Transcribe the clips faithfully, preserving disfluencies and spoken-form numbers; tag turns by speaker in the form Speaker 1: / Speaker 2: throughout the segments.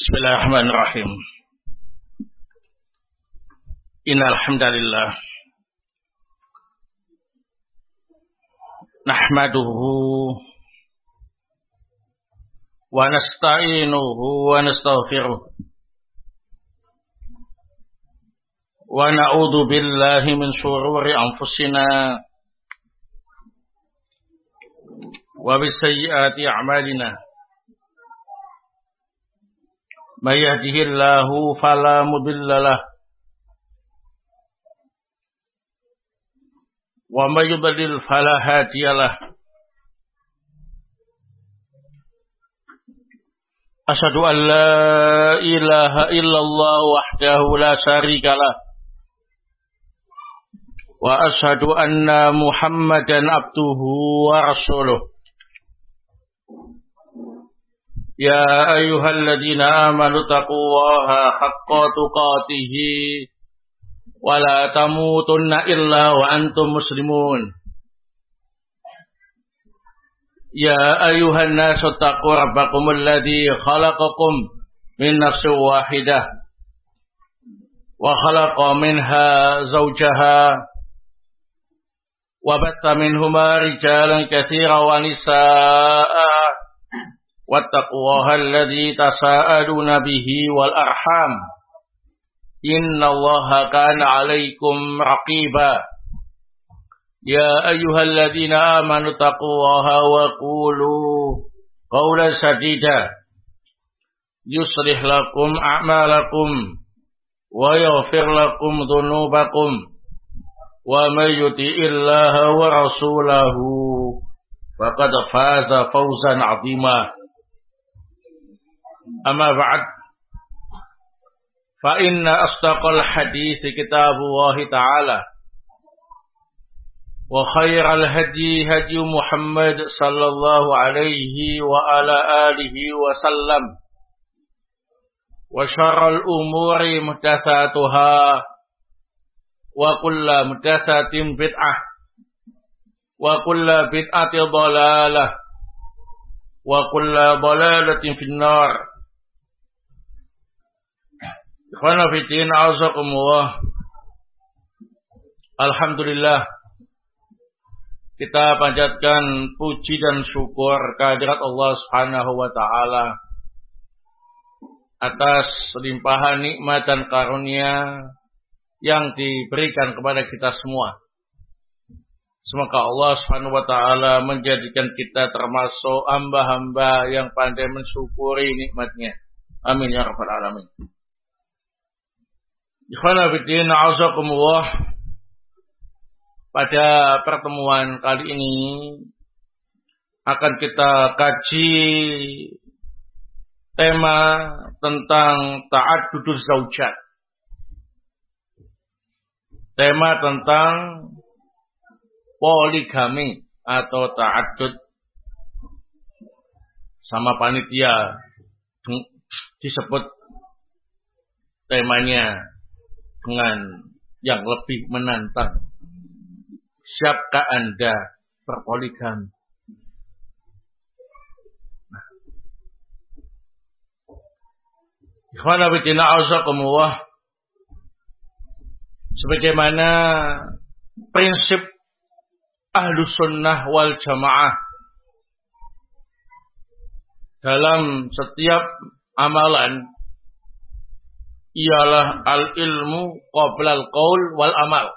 Speaker 1: Bismillahirrahmanirrahim. Innal hamdalillah nahmaduhu wa nasta'inuhu wa nastaghfiruh wa na'udzu billahi min shururi anfusina wa bis sayyiati a'malina. May yahdihillahu fala mudilla lahu wa may yudlil fala hadiya lahu. Asyhadu an la ilaha illallah wahdahu la syarika lahu wa asyhadu anna Muhammadan abduhu wa rasuluh. Ya ayyuhalladzina amanu taqullaha haqqa tuqatih wa la tamutunna illa wa antum muslimun. Ya ayyuhan nasu taqu rabbakumul ladzi khalaqakum min nafsin wahidah wa khalaqa minha zawjaha wa batta minhuma rijalan katsiran wa nisaa'a wattaqullaha alladzi tasaaluna bihi wal arham innallaha kana 'alaikum raqiba. Ya ayyuhalladzina amanu taqullaha wa qulu qawlan sadida yuslih lakum a'malakum wa yaghfir lakum dhunubakum wa may yuti'illaha wa rasulahu faqad faza fawzan 'azima. Amma ba'd, fa inna asdaqal hadits kitabullahi ta'ala wa khairal hadi hadi Muhammad sallallahu alaihi wa ala alihi wa sallam wa syarrul umuri muhdatsatuha wa kullu muhdatsatin bid'ah wa kullu bid'atin dhalalah wa kullu dhalalatin finnar. Ikhwana fiddin, a'azakumullah. Alhamdulillah, kita panjatkan puji dan syukur kehadirat Allah Subhanahu wa taala atas limpahan nikmat dan karunia yang diberikan kepada kita semua. Semoga Allah Subhanahu wa taala menjadikan kita termasuk hamba-hamba yang pandai mensyukuri nikmatnya. Amin ya rabbal alamin. Ikhwana fiddin, a'azakumullah. Pada pertemuan kali ini akan kita kaji tema tentang ta'adduduz zaujat. Tema tentang poligami atau ta'addud. Sama panitia disebut temanya dengan yang lebih menantang. Siapkah Anda berpoligami? Ikhwana fillah a'azakumullah. Sebagaimana prinsip Ahlus Sunnah wal Jamaah dalam setiap amalan ialah al-ilmu qabla al-qaul wal amal.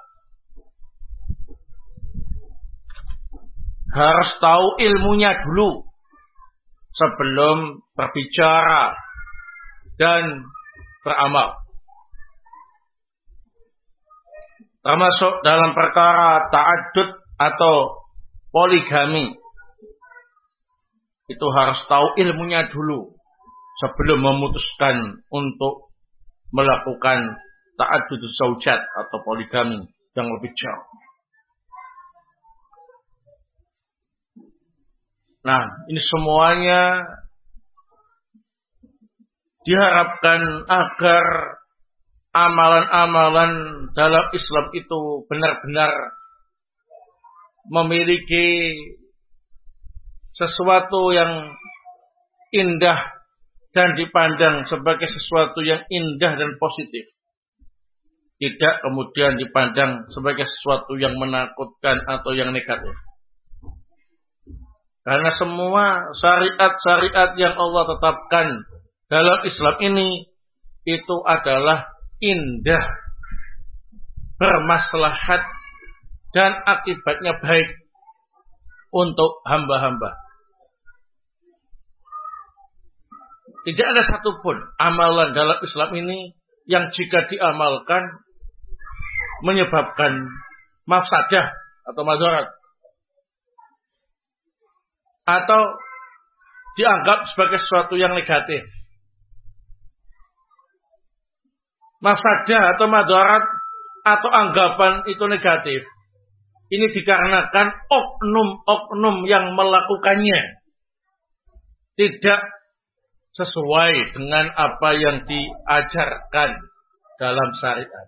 Speaker 1: Harus tahu ilmunya dulu sebelum berbicara dan beramal. Termasuk dalam perkara ta'addud atau poligami. Itu harus tahu ilmunya dulu sebelum memutuskan untuk melakukan ta'adduduz zaujat atau poligami yang lebih jauh. Nah, ini semuanya diharapkan agar amalan-amalan dalam Islam itu benar-benar memiliki sesuatu yang indah dan dipandang sebagai sesuatu yang indah dan positif. Tidak kemudian dipandang sebagai sesuatu yang menakutkan atau yang negatif. Karena semua syariat-syariat yang Allah tetapkan dalam Islam ini itu adalah indah, bermaslahat, dan akibatnya baik untuk hamba-hamba. Tidak ada satupun amalan dalam Islam ini yang jika diamalkan menyebabkan mafsadah atau madarat, atau dianggap sebagai sesuatu yang negatif. Mafsadah atau madarat atau anggapan itu negatif, ini dikarenakan oknum-oknum yang melakukannya tidak sesuai dengan apa yang diajarkan dalam syariat.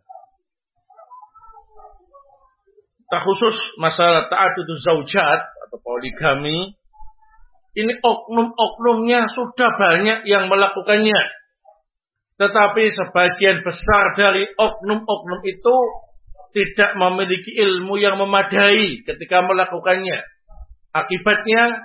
Speaker 1: Terkhusus masalah ta'aduduz zaujat atau poligami, ini oknum-oknumnya sudah banyak yang melakukannya. Tetapi sebagian besar dari oknum-oknum itu tidak memiliki ilmu yang memadai ketika melakukannya. Akibatnya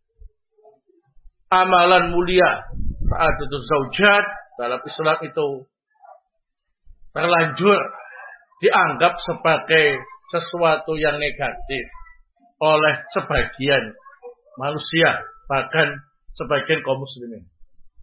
Speaker 1: amalan mulia ta'aduduz zaujat dalam Islam itu terlanjur dianggap sebagai sesuatu yang negatif oleh sebagian manusia, bahkan sebagian kaum muslimin.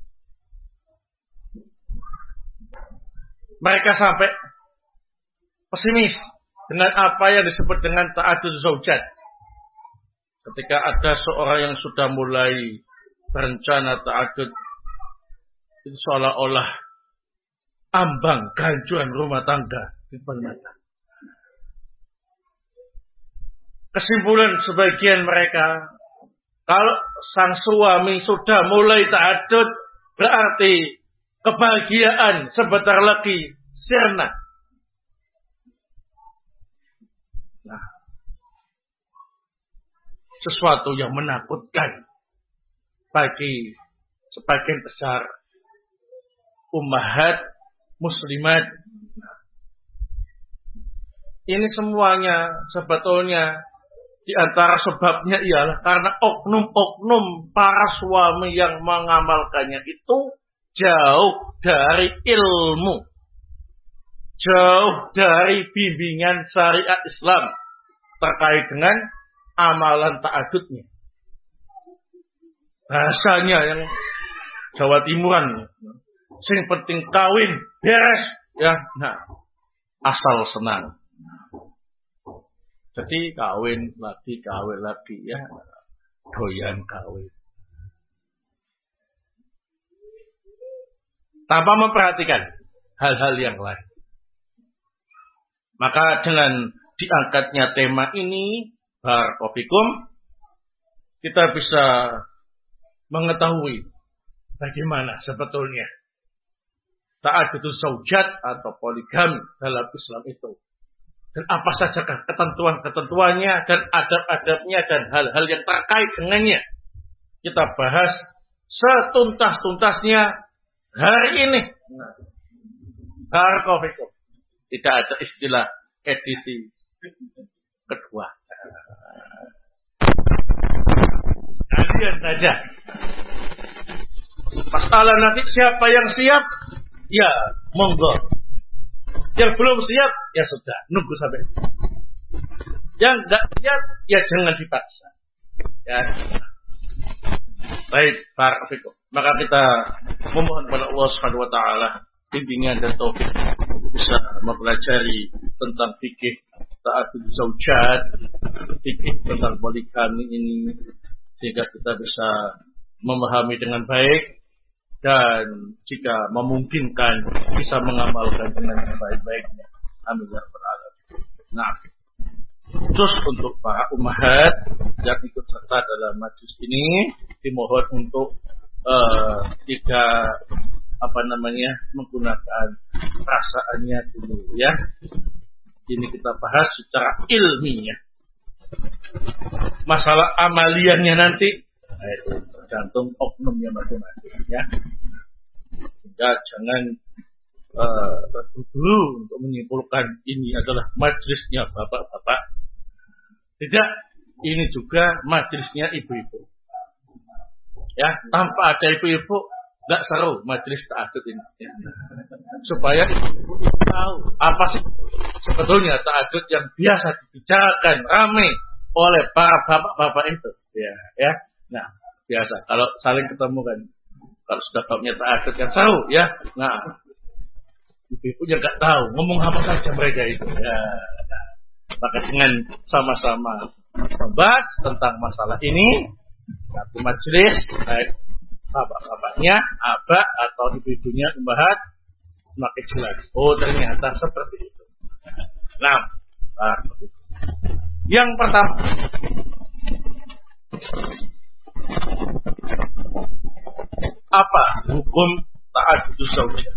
Speaker 1: Mereka sampai pesimis dengan apa yang disebut dengan ta'aduduz zaujat. Ketika ada seorang yang sudah mulai berencana ta'adud, itu seolah-olah ambang kehancuran rumah tangga di depan mata. Kesimpulan sebagian mereka, kalau sang suami sudah mulai ta'adud, berarti kebahagiaan sebentar lagi sirna. Nah, sesuatu yang menakutkan bagi sebagian besar ummahat muslimat. Ini semuanya sebetulnya di antara sebabnya ialah karena oknum-oknum para suami yang mengamalkannya itu jauh dari ilmu, jauh dari bimbingan syariat Islam terkait dengan amalan ta'adudnya. Bahasanya yang Jawa Timuran, sing penting kawin beres ya, nah asal senang. Jadi kawin lagi, kawin lagi ya, doyan kawin. Tanpa memperhatikan hal-hal yang lain. Maka dengan diangkatnya tema ini, barakofikum, kita bisa mengetahui bagaimana sebetulnya ta'aduduz zaujat atau poligami dalam Islam itu. Dan apa saja ketentuan-ketentuannya dan adab-adabnya dan hal-hal yang terkait dengannya. Kita bahas setuntas-tuntasnya hari ini. Barakofikum. Tidak ada istilah edisi kedua. Kalian saja. Masalah nanti siapa yang siap, ya monggo. Yang belum siap, ya sudah, nunggu sampai. Yang enggak siap, ya jangan dipaksa. Ya. Baik, barakallahu. Maka kita memohon kepada Allah Subhanahu wa taala bimbingan dan taufik untuk bisa mempelajari tentang fikih ta'aduduz zaujat, fikih tentang poligami ini, sehingga kita bisa memahami dengan baik dan jika memungkinkan bisa mengamalkan dengan sebaik-baiknya. Amin ya rabbal alamin. Nah, khusus untuk para ummahat yang ikut serta dalam majlis ini, dimohon untuk uh, tidak apa namanya menggunakan perasaannya dulu ya. Ini kita bahas secara ilmiah. Masalah amaliannya nanti, nah itu tergantung oknumnya masing-masing ya. ya jangan uh, terburu-buru untuk menyimpulkan ini adalah majelisnya bapak-bapak. Tidak, ini juga majelisnya ibu-ibu. Ya, tanpa ada ibu-ibu nggak seru majelis ta'adud ini. Ya. Supaya ibu-ibu tahu apa sih sebetulnya ta'adud yang biasa dibicarakan ramai oleh para bapak-bapak itu. Ya, ya. Nah, biasa kalau saling ketemu kan, kalau sudah babnya ta'adud yang seru, ya. Nah, ibu-ibu juga nggak tahu ngomong apa saja mereka itu. Ya. Nah, maka dengan sama-sama membahas tentang masalah ini, satu majelis baik bapak-bapaknya, abah atau ibu-ibunya membahas, semakin jelas. Oh, ternyata seperti itu. Nah, nah seperti itu. Yang pertama, apa hukum ta'addudus zaujah?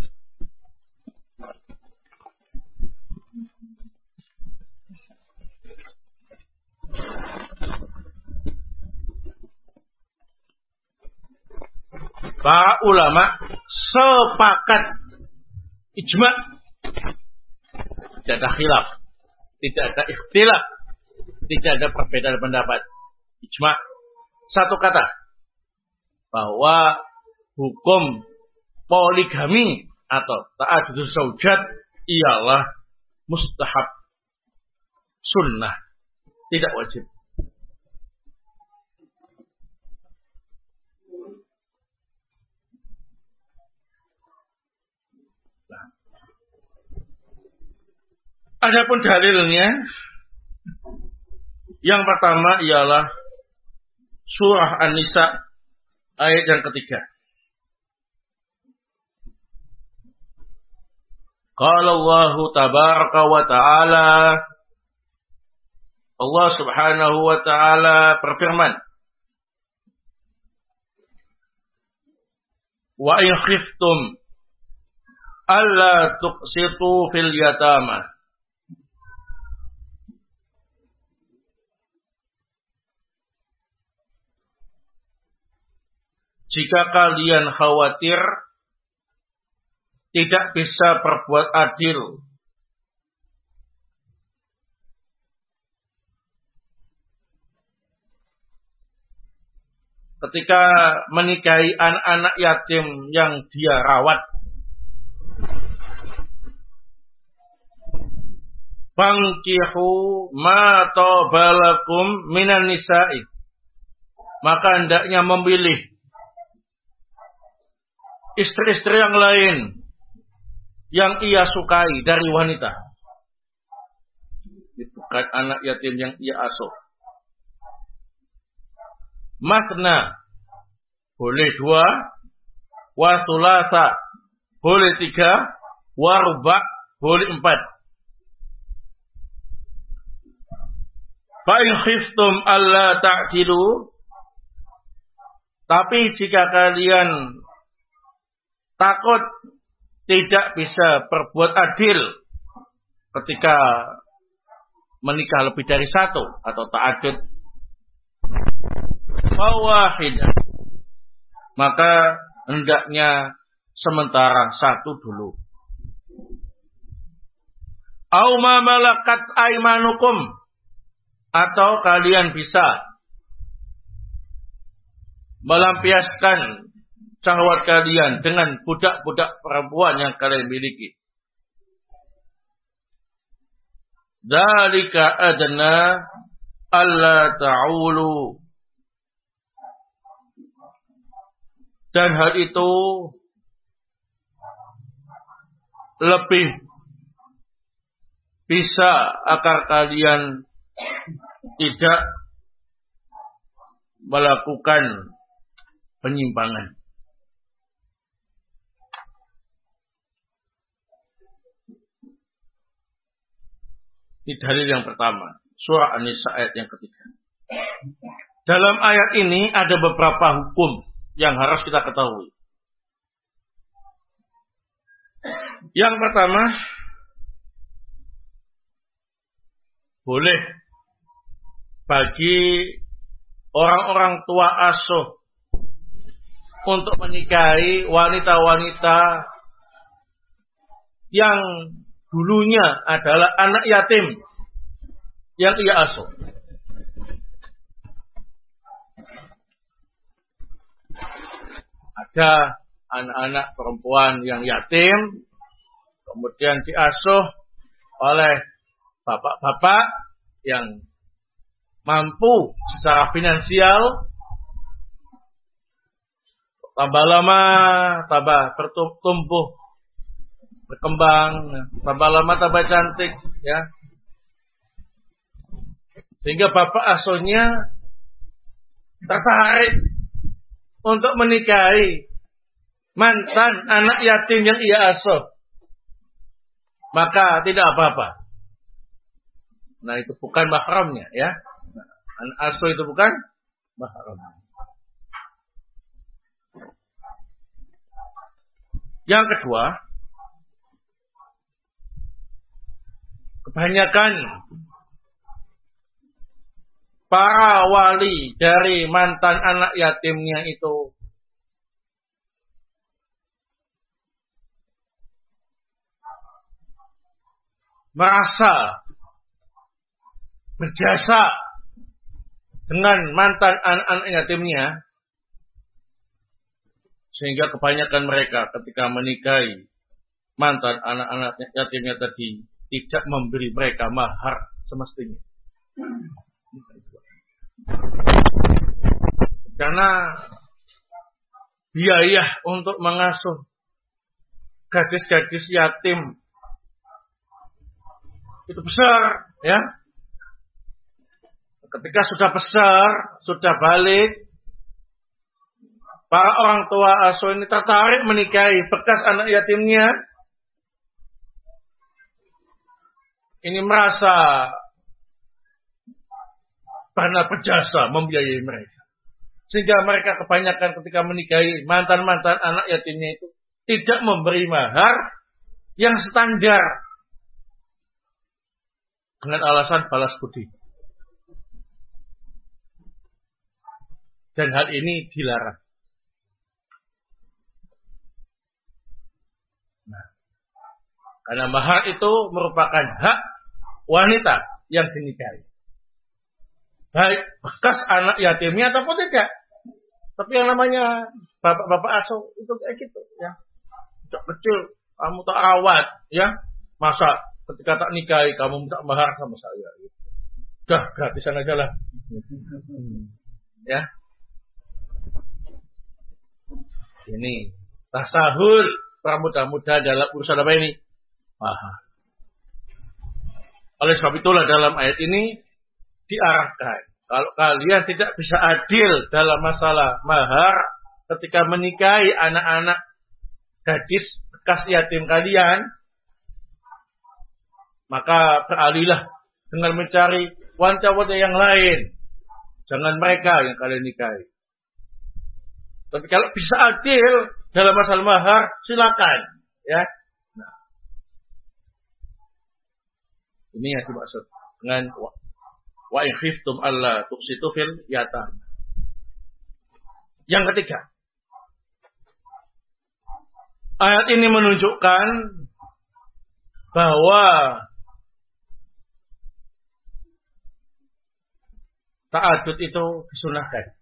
Speaker 1: Para ulama sepakat ijma, tidak ada khilaf, tidak ada ikhtilaf, tidak ada perbedaan pendapat. Ijma, satu kata, bahwa hukum poligami atau ta'addudus zaujat ialah mustahab, sunnah, tidak wajib. Adapun dalilnya, yang pertama ialah surah An-Nisa ayat yang ketiga. Qala Allah tabaraka wa ta'ala, Allah subhanahu wa ta'ala berfirman, wa in khiftum alla tuqsitu fil yatama, jika kalian khawatir tidak bisa berbuat adil ketika menikahi anak-anak yatim yang dia rawat, fankihu ma tabalakum minan nisa'i, maka hendaknya memilih istri-istri yang lain yang ia sukai dari wanita. Bukan anak yatim yang ia asuh. Masna boleh dua, wa sulasa boleh tiga, wa ruba boleh empat. Fa in khiftum alla ta'dilu, tapi jika kalian takut tidak bisa berbuat adil ketika menikah lebih dari satu atau ta'addud, fawahidah, maka hendaknya sementara satu dulu. Au ma malakat aimanukum, atau kalian bisa melampiaskan syahwat kalian dengan budak-budak perempuan yang kalian miliki. Dzalika adna alla ta'ulu, dan hal itu lebih bisa agar kalian tidak melakukan penyimpangan. Ini dalil yang pertama, surah An-Nisa ayat yang ketiga. Dalam ayat ini ada beberapa hukum yang harus kita ketahui. Yang pertama, boleh bagi orang-orang tua asuh untuk menikahi wanita-wanita yang dulunya adalah anak yatim yang ia asuh. Ada anak-anak perempuan yang yatim, kemudian diasuh oleh bapak-bapak yang mampu secara finansial. Tambah lama, tambah bertumbuh, berkembang, tambah lama tambah cantik, ya. Sehingga bapak asuhnya tertarik untuk menikahi mantan anak yatim yang ia asuh. Maka tidak apa-apa. Nah, itu bukan mahramnya, ya. Anak asuh itu bukan mahramnya. Yang kedua, kebanyakan para wali dari mantan anak yatimnya itu merasa berjasa dengan mantan anak-anak yatimnya, sehingga kebanyakan mereka ketika menikahi mantan anak-anak yatimnya tadi tidak memberi mereka mahar semestinya. Karena biaya untuk mengasuh gadis-gadis yatim itu besar, ya. Ketika sudah besar, sudah balik, para orang tua asuh ini tertarik menikahi bekas anak yatimnya. Ini merasa pernah berjasa membiayai mereka. Sehingga mereka kebanyakan ketika menikahi mantan-mantan anak yatimnya itu tidak memberi mahar yang standar. Dengan alasan balas budi. Dan hal ini dilarang. Nah, karena mahar itu merupakan hak wanita yang dinikahi. Baik bekas anak yatimnya ataupun tidak. Tapi yang namanya bapak-bapak asuh itu kayak gitu, ya. Sejak kecil kamu tak rawat, ya. Masa ketika tak nikahi kamu minta mahar sama saya, gitu. Dah gratisan aja lah. Ya. Ini tasahul pramuda-muda dalam urusan apa ini? Mahar. Oleh sebab itulah dalam ayat ini diarahkan, kalau kalian tidak bisa adil dalam masalah mahar ketika menikahi anak-anak gadis bekas yatim kalian, maka beralihlah dengan mencari wanita-wanita yang lain. Jangan mereka yang kalian nikahi. Tapi kalau bisa adil dalam masalah mahar, silakan, ya. Nah, ini yang dimaksud dengan wa in khiftum alla tuqsitu fil yatam. Yang ketiga, ayat ini menunjukkan bahwa ta'adud itu disunahkan.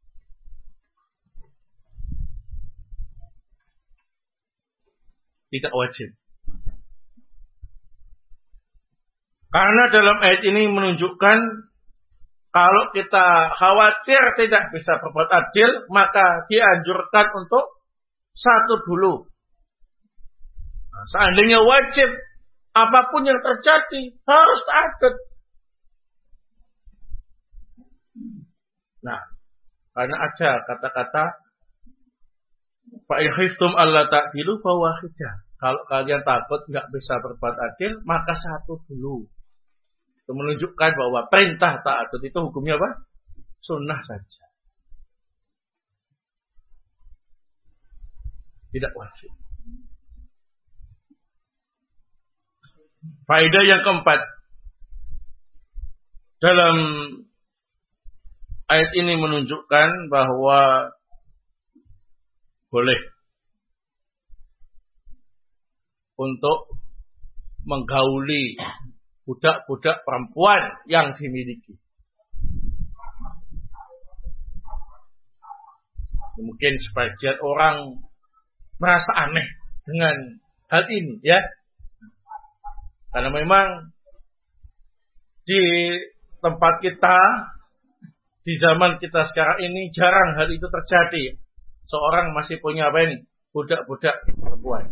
Speaker 1: Tidak wajib. Karena dalam ayat ini menunjukkan kalau kita khawatir tidak bisa berbuat adil, maka dianjurkan untuk satu dulu. Nah, seandainya wajib, apapun yang terjadi harus ta'adud. Nah, karena ada kata-kata fa in khiftum alla ta'dilu fa wahidah. Kalau kalian takut nggak bisa berbuat adil, maka satu dulu. Itu menunjukkan bahwa perintah ta'adud itu hukumnya apa? Sunnah saja. Tidak wajib. Faedah yang keempat. Dalam ayat ini menunjukkan bahwa boleh untuk menggauli budak-budak perempuan yang dimiliki. Mungkin sebagian orang merasa aneh dengan hal ini, ya. Karena memang di tempat kita, di zaman kita sekarang ini jarang hal itu terjadi. Seorang masih punya apa ini? Budak-budak perempuan.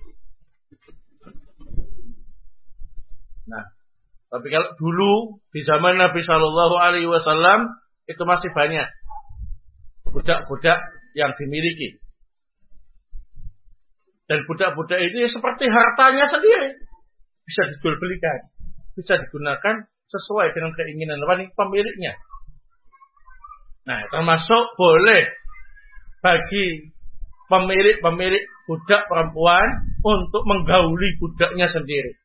Speaker 1: Nah, tapi kalau dulu di zaman Nabi Shallallahu Alaihi Wasallam itu masih banyak budak-budak yang dimiliki. Dan budak-budak ini seperti hartanya sendiri. Bisa dijual belikan. Bisa digunakan sesuai dengan keinginan pemiliknya. Nah, termasuk boleh bagi pemilik-pemilik budak perempuan untuk menggauli budaknya sendiri.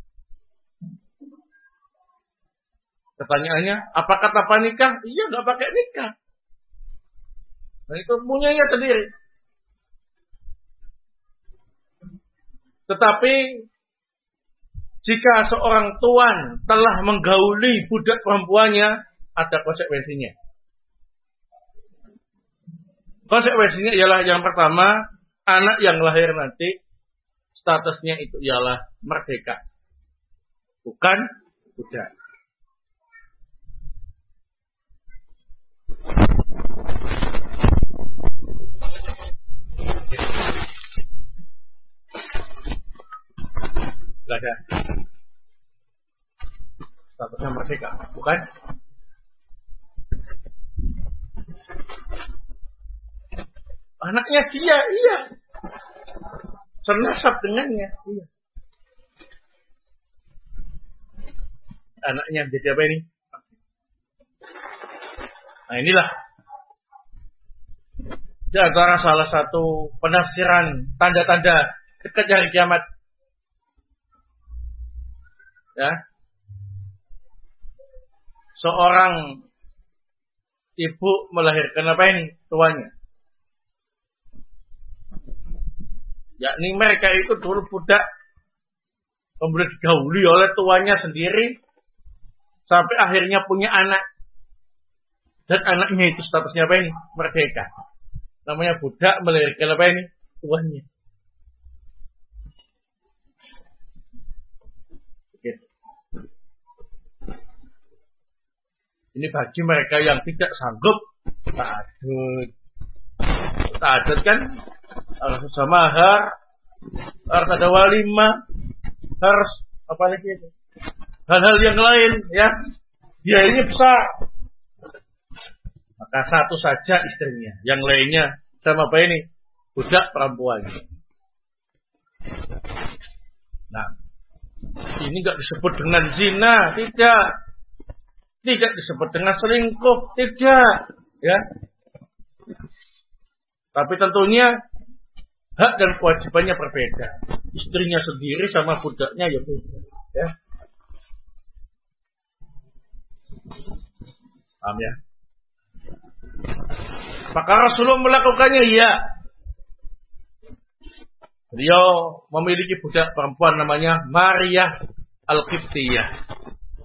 Speaker 1: Pertanyaannya, apa kata apa nikah? Iya, nggak pakai nikah. Nah, itu punyanya sendiri. Tetapi jika seorang tuan telah menggauli budak perempuannya, ada konsekuensinya. Konsekuensinya ialah yang pertama, anak yang lahir nanti statusnya itu ialah merdeka, bukan budak. Gak ada statusnya merdeka, bukan? Anaknya dia, iya. Senasab dengannya, iya. Anaknya jadi apa ini? Nah, inilah di antara salah satu penafsiran tanda-tanda dekat hari kiamat. Ya, seorang ibu melahirkan apa ini? Tuannya. Yakni mereka itu dulu budak, kemudian digauli oleh tuannya sendiri, sampai akhirnya punya anak. Dan anaknya itu statusnya apa ini? Merdeka. Namanya budak melahirkan apa ini? Tuannya. Ini bagi mereka yang tidak sanggup ta'adud. Ta'adud kan harus usah mahar, harus ada walimah, harus apa lagi itu? Hal-hal yang lain, ya. Biayanya besar. Maka satu saja istrinya, yang lainnya sama apa ini? Budak perempuan. Nah, ini enggak disebut dengan zina, tidak. Tidak disebut dengan selingkuh, tidak, ya. Tapi tentunya hak dan kewajibannya berbeda. Istrinya sendiri sama budaknya ya beda, ya. Paham ya? Maka Rasulullah melakukannya, iya. Beliau memiliki budak perempuan namanya Maria Al-Qibtiyah.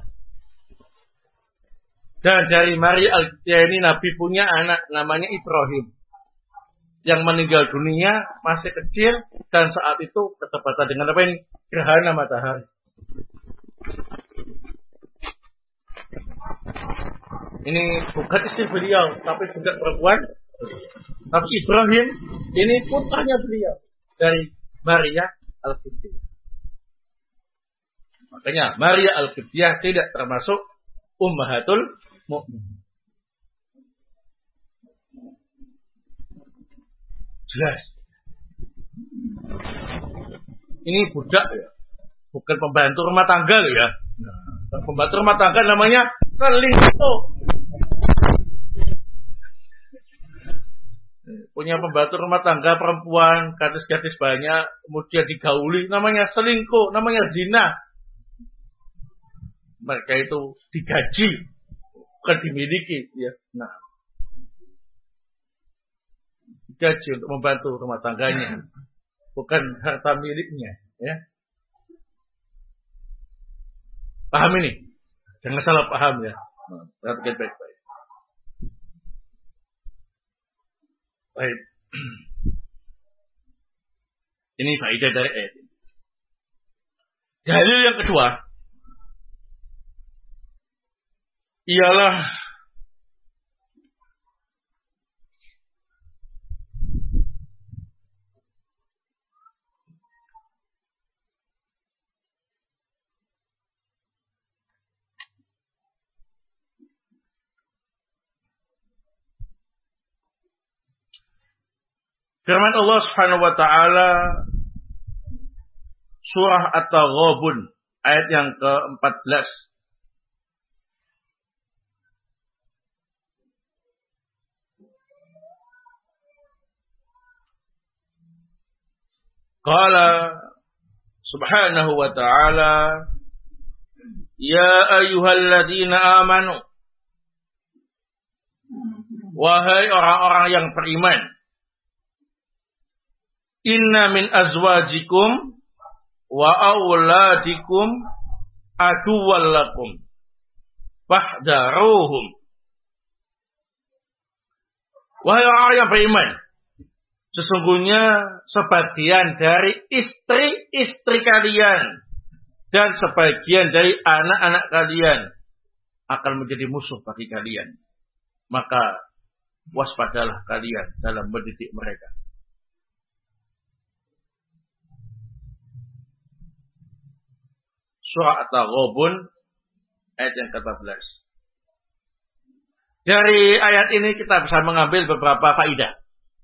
Speaker 1: Dan dari Maria Al-Qibtiyah ini Nabi punya anak namanya Ibrahim, yang meninggal dunia masih kecil, dan saat itu ketepatan dengan apa ini? Gerhana matahari. Ini bukan istri beliau, tapi budak perempuan. Tapi Ibrahim ini putranya beliau dari Maria Al-Qibtiyah. Makanya Maria Al-Qibtiyah tidak termasuk ummahatul mukminin. Jelas. Ini budak ya, bukan pembantu rumah tangga ya. Nah, pembantu rumah tangga namanya selingkuh. Punya pembantu rumah tangga perempuan, gadis-gadis banyak, kemudian digauli, namanya selingkuh, namanya zina. Mereka itu digaji, bukan dimiliki, ya. Nah, digaji untuk membantu rumah tangganya, bukan harta miliknya, ya. Paham ini? Jangan salah paham ya. Perhatikan baik-baik. Baik. Ini faedah dari ayat ini. Dalil yang kedua ialah firman Allah Subhanahu wa taala surah At-Taghabun ayat yang keempat belas. Qala subhanahu wa ta'ala ya ayyuhalladzina amanu, wahai orang-orang yang beriman, inna min azwajikum wa auladikum aduwwal lakum fahdharuhum. Wahai orang yang beriman, sesungguhnya sebagian dari istri-istri kalian dan sebagian dari anak-anak kalian akan menjadi musuh bagi kalian. Maka waspadalah kalian dalam mendidik mereka. Surah At-Taghabun ayat yang ke-empat belas. Dari ayat ini kita bisa mengambil beberapa faedah.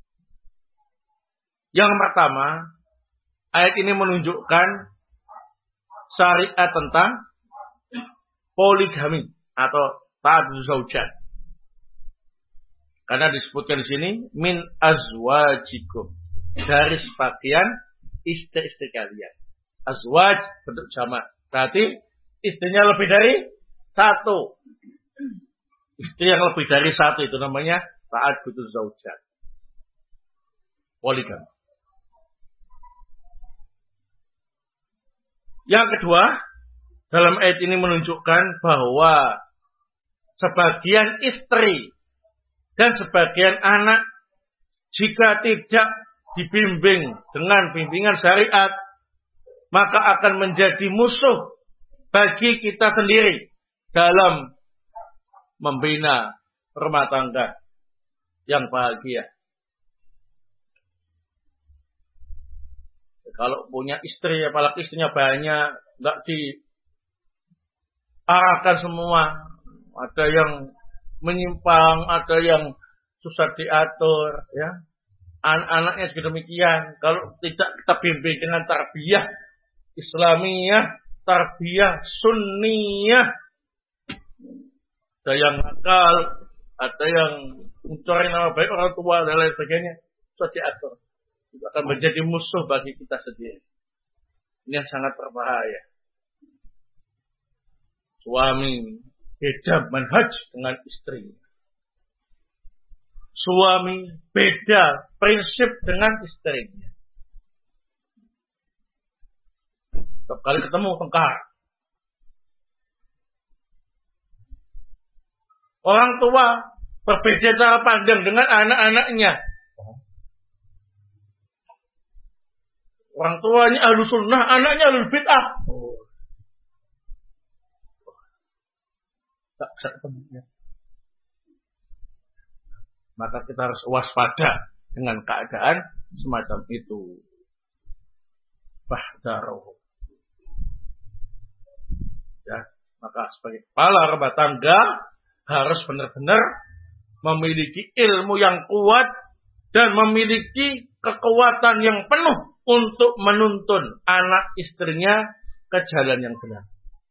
Speaker 1: Yang pertama, ayat ini menunjukkan syariat tentang poligami atau ta'addud zaujat. Karena disebutkan di sini min azwajikum, dari sebagian istri-istri kalian. Azwaj bentuk jamak. Berarti istrinya lebih dari satu. Istri yang lebih dari satu itu namanya ta'addud zaujat. Poligami. Yang kedua, dalam ayat ini menunjukkan bahwa sebagian istri dan sebagian anak jika tidak dibimbing dengan bimbingan syariat, maka akan menjadi musuh bagi kita sendiri dalam membina rumah tangga yang bahagia. Kalau punya istri, apalagi istrinya banyak, nggak diarahkan semua. Ada yang menyimpang, ada yang susah diatur, ya. Anak-anaknya juga demikian. Kalau tidak kita bimbing dengan tarbiyah Islamiyah, tarbiyah Sunniyah, ada yang nakal, ada yang mencari nama baik orang tua dan lain sebagainya, susah diatur. Itu akan menjadi musuh bagi kita sendiri. Ini yang sangat berbahaya. Suami beda manhaj dengan istri. Suami beda prinsip dengan istrinya. Setiap kali ketemu tengkar. Orang tua berbeda cara pandang dengan anak-anaknya. Orang tuanya ahlu sunnah, anaknya ahlu bid'ah. Oh. Tak bisa ketemu. Maka kita harus waspada dengan keadaan semacam itu. Fahdharuhum. Ya, maka sebagai kepala rumah tangga harus benar-benar memiliki ilmu yang kuat dan memiliki kekuatan yang penuh untuk menuntun anak istrinya ke jalan yang benar.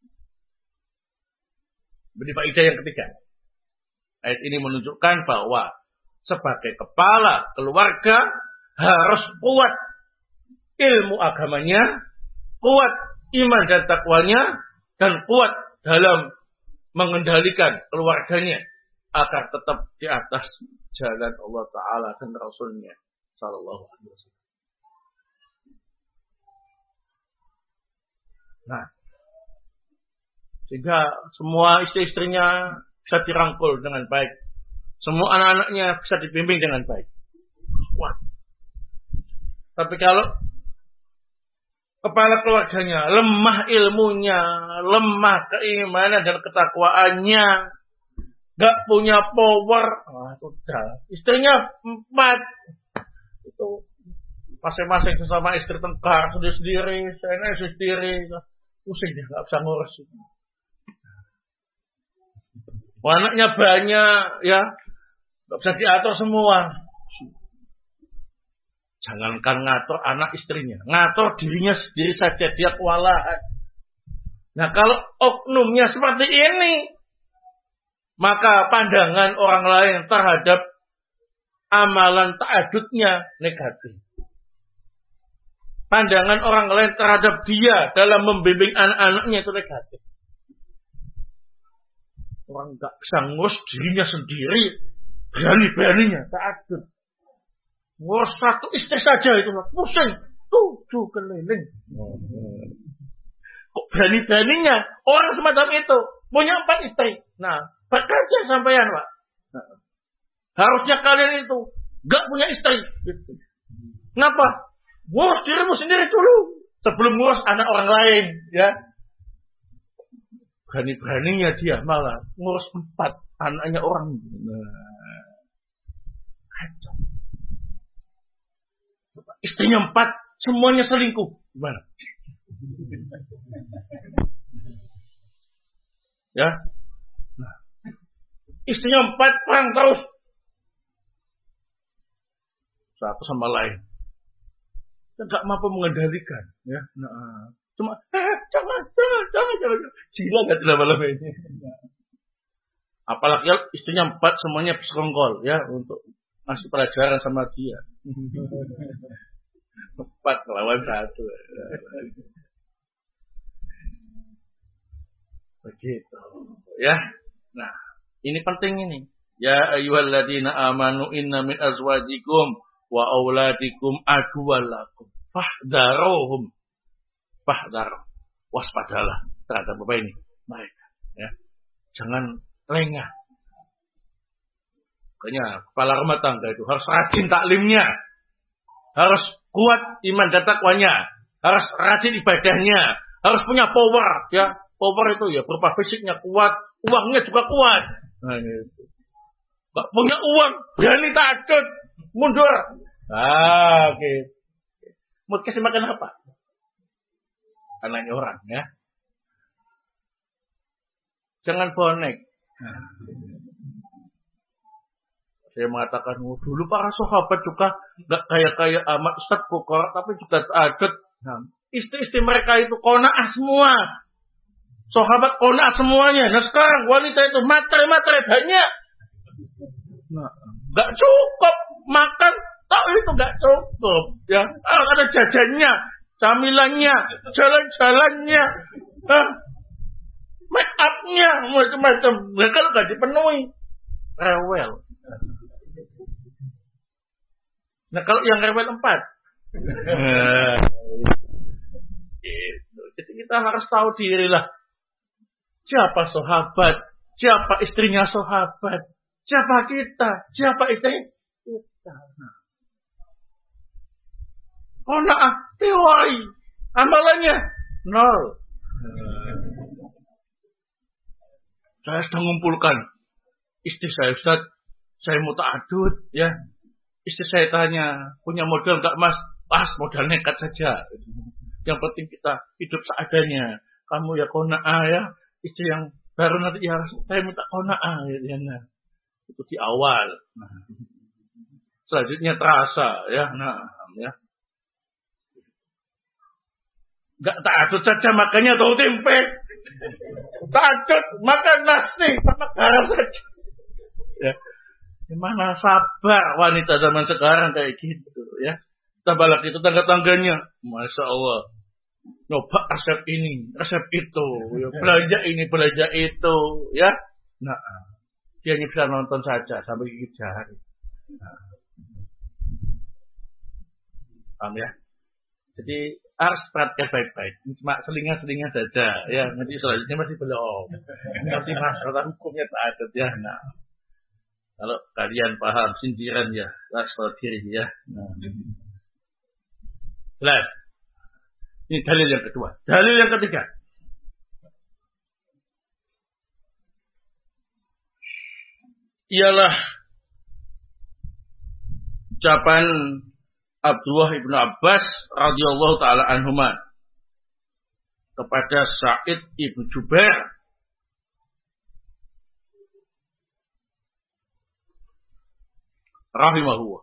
Speaker 1: Jadi faedah yang ketiga. Ayat ini menunjukkan bahwa sebagai kepala keluarga harus kuat ilmu agamanya, kuat iman dan takwanya, dan kuat dalam mengendalikan keluarganya agar tetap di atas jalan Allah Ta'ala dan Rasulnya Sallallahu Alaihi Wasallam. Nah, Sehingga semua istri-istrinya bisa dirangkul dengan baik. Semua anak-anaknya bisa dibimbing dengan baik. Kuat. Tapi kalau kepala keluarganya lemah ilmunya, lemah keimanan dan ketakwaannya, gak punya power, ah, sudah. Istrinya empat, itu masing-masing sesama istri tengkar sendiri-sendiri, saya sendiri, pusing dia, gak bisa ngurus. Anaknya banyak, ya, gak bisa diatur semua. Jangankan ngatur anak istrinya, ngatur dirinya sendiri saja dia kewalahan. Nah kalau oknumnya seperti ini, maka pandangan orang lain terhadap amalan ta'adudnya negatif. Pandangan orang lain terhadap dia dalam membimbing anak-anaknya itu negatif. Orang gak bisa ngurus dirinya sendiri, berani-beraninya ta'adud. Ngurus satu istri saja itu pusing, tujuh keliling. Kok berani-beraninya orang semacam itu punya empat istri. Nah, bekerja sampean, Pak. Harusnya kalian itu gak punya istri. Gitu. Kenapa? Ngurus dirimu sendiri dulu sebelum ngurus anak orang lain, ya. Berani-beraninya dia malah ngurus empat anaknya orang. Nah, kacau. Istrinya empat, semuanya selingkuh. Gimana? Ya. Nah. Istrinya empat, perang terus. Satu sama lain. Dia gak mampu mengendalikan. Ya. Nah. Cuma, eh, jangan, jangan, jangan, jangan. Gila gak tidak malam ini. Apalagi istrinya empat, semuanya bersekongkol. Ya, untuk ngasih pelajaran sama dia. Empat lawan satu. Begitu. Ya. Nah, ini penting ini. Ya ayyuhalladzina amanu inna min azwajikum wa auladikum aduwwallakum fahdharuhum. Fahdhar. Waspadalah terhadap apa ini? Mereka. Ya. Jangan lengah. Makanya kepala rumah tangga itu harus rajin taklimnya. Harus kuat iman dan takwanya, harus rajin ibadahnya, harus punya power, ya. Power itu ya berupa fisiknya kuat, uangnya juga kuat. Nah, itu. Gak punya uang, berani takut, mundur. Ah, oke. Okay. Mau kasih makan apa? Anaknya orang, ya. Jangan bonek. Nah. Saya mengatakan, oh, dulu para sahabat juga gak kaya-kaya amat Ustaz Bukor, tapi juga ta'adud. Nah, istri-istri mereka itu kona'ah semua. Sahabat kona'ah semuanya. Nah sekarang wanita itu materi-materi banyak. Nah, gak cukup makan, tahu itu gak cukup. Ya, ada jajannya, camilannya, jalan-jalannya, nah, make up-nya, macam-macam. Nah, kalau gak dipenuhi, rewel. Nah kalau yang rewel empat, gitu. Jadi kita harus tahu diri lah. Siapa sahabat, siapa istrinya sahabat, siapa kita, siapa istri kita. Oh nah, teori, amalannya nol. Saya sedang mengumpulkan istri saya, Ustaz, saya mau ta'adud, ya. Istri saya tanya, punya modal enggak Mas? Pas, modal nekat saja. Yang penting kita hidup seadanya. Kamu ya kona'ah ya. Istri yang baru nanti ya, saya minta kona'ah. Ya, nah. Itu di awal. Nah. Selanjutnya terasa. Ya, nah, ya. Enggak ta'adud saja, makanya tahu tempe. Ta'adud, makan nasi, sama garam saja. Ya. Gimana sabar wanita zaman sekarang kayak gitu ya. Tambah lagi itu tangga-tangganya. Masya Allah. Nyoba resep ini, resep itu. Ya, belanja ini, belanja itu. Ya. Nah, dia hanya bisa nonton saja sampai gigit jari. Nah. Paham ya? Jadi harus perhatikan baik-baik. Cuma selingan-selingan saja. Ya, nanti selanjutnya masih belum. Masih masalah hukumnya tak ada ya. Nah, kalau kalian paham sindiran ya, las diri ya. Nah. Jelas. Ini dalil yang kedua. Dalil yang ketiga. Ialah ucapan Abdullah ibnu Abbas radhiyallahu taala anhuma kepada Sa'id ibnu Jubair rahimahullah.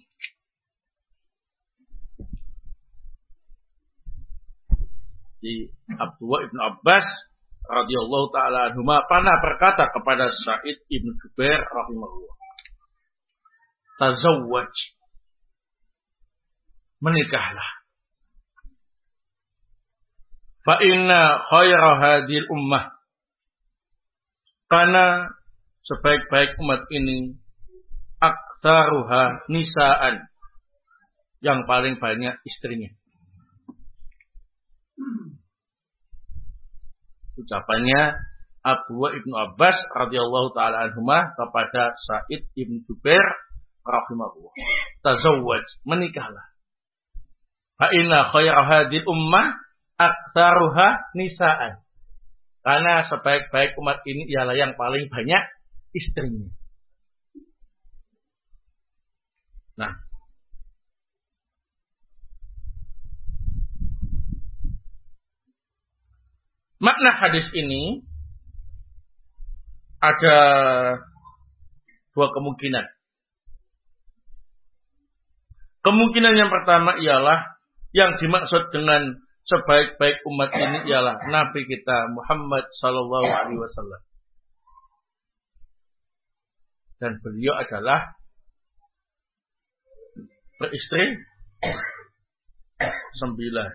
Speaker 1: Di Abdullah ibnu Abbas radhiyallahu taala anhuma pernah berkata kepada Sa'id ibnu Jubair rahimahullah, tazawwaj, menikahlah. Fa inna khaira hadhil ummah, karena sebaik-baik umat ini aktsaruha nisaan, yang paling banyak istrinya. Ucapannya Abdullah ibnu Abbas radhiyallahu taala anhuma kepada Sa'id ibnu Jubair rahimahullah, tazawwaj, menikahlah. Fa inna khaira hadhil ummah aktsaruha nisaan, karena sebaik-baik umat ini ialah yang paling banyak istrinya. Nah, makna hadis ini ada dua kemungkinan. Kemungkinan yang pertama ialah yang dimaksud dengan sebaik-baik umat ini ialah Nabi kita Muhammad sallallahu alaihi wasallam. Dan beliau adalah beristri sembilan.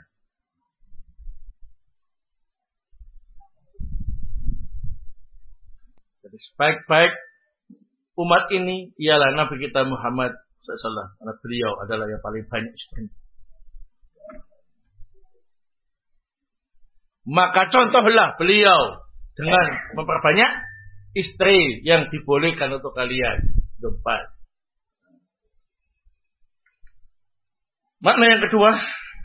Speaker 1: Jadi sebaik-baik umat ini ialah Nabi kita Muhammad sallallahu alaihi wasallam. Karena beliau adalah yang paling banyak istri. Maka contohlah beliau dengan memperbanyak istri yang dibolehkan untuk kalian. Empat. Makna yang kedua,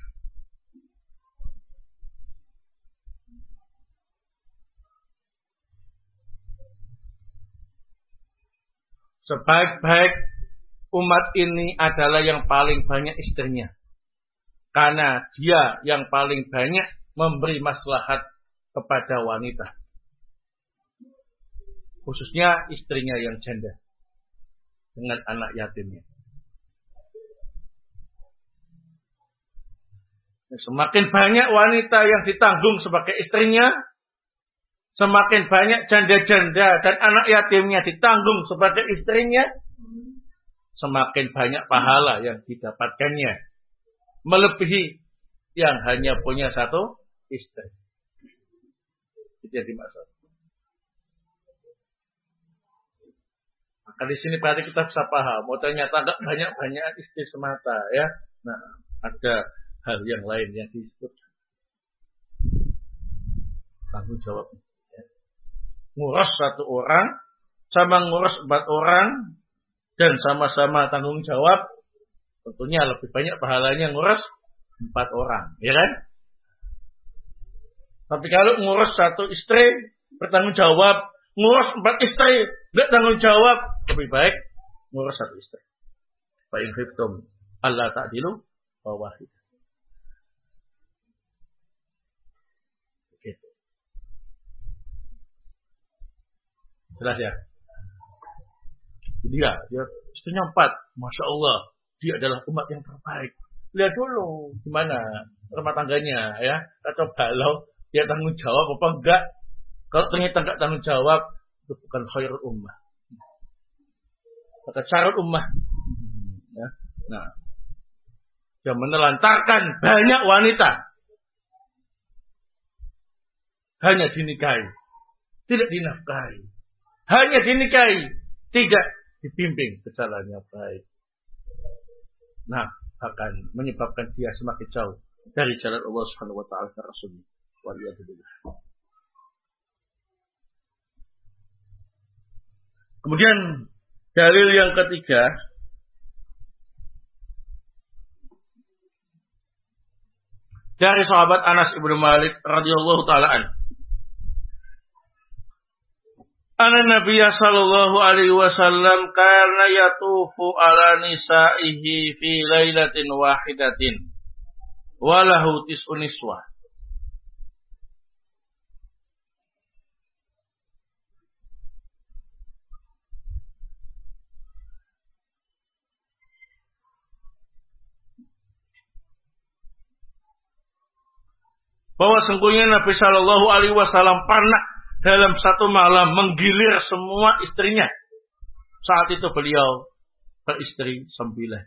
Speaker 1: sebaik-baik umat ini adalah yang paling banyak istrinya, karena dia yang paling banyak memberi maslahat kepada wanita, khususnya istrinya yang janda dengan anak yatimnya. Semakin banyak wanita yang ditanggung sebagai istrinya, semakin banyak janda-janda dan anak yatimnya ditanggung sebagai istrinya, semakin banyak pahala yang didapatkannya, melebihi yang hanya punya satu istri. Itu yang dimaksud. Maka di sini berarti kita bisa paham. Oh ternyata enggak banyak-banyak istri semata ya. Nah, ada hal yang lain yang disebut tanggung jawab. Ya. Ngurus satu orang sama ngurus empat orang dan sama-sama tanggung jawab, tentunya lebih banyak pahalanya ngurus empat orang, ya kan? Tapi kalau ngurus satu istri bertanggung jawab, ngurus empat istri enggak tanggung jawab, lebih baik ngurus satu istri. Fa in khiftum alla ta'dilu fa wahid. Gitu. Jelas ya? Dia, dia istrinya empat, masya Allah, dia adalah umat yang terbaik. Lihat dulu gimana rumah tangganya ya, atau balau dia tanggung jawab apa enggak. Kalau ternyata enggak tanggung jawab, itu bukan khairul ummah. Maka syarul ummah. Ya. Nah, dia menelantarkan banyak wanita, hanya dinikahi, tidak dinafkahi, hanya dinikahi, tidak dibimbing ke jalan yang baik. Nah, akan menyebabkan dia semakin jauh dari jalan Allah Subhanahu wa taala dan Rasulnya. Waliyadzubillah. Kemudian dalil yang ketiga dari sahabat Anas ibnu Malik radhiyallahu taala an. Anna Nabiyya sallallahu alaihi wasallam kana yatufu ala nisaihi fi lailatin wahidatin wa lahu tis'un niswah. Bahwa sungguhnya Nabi Shallallahu Alaihi Wasallam pernah dalam satu malam menggilir semua istrinya. Saat itu beliau beristri sembilan.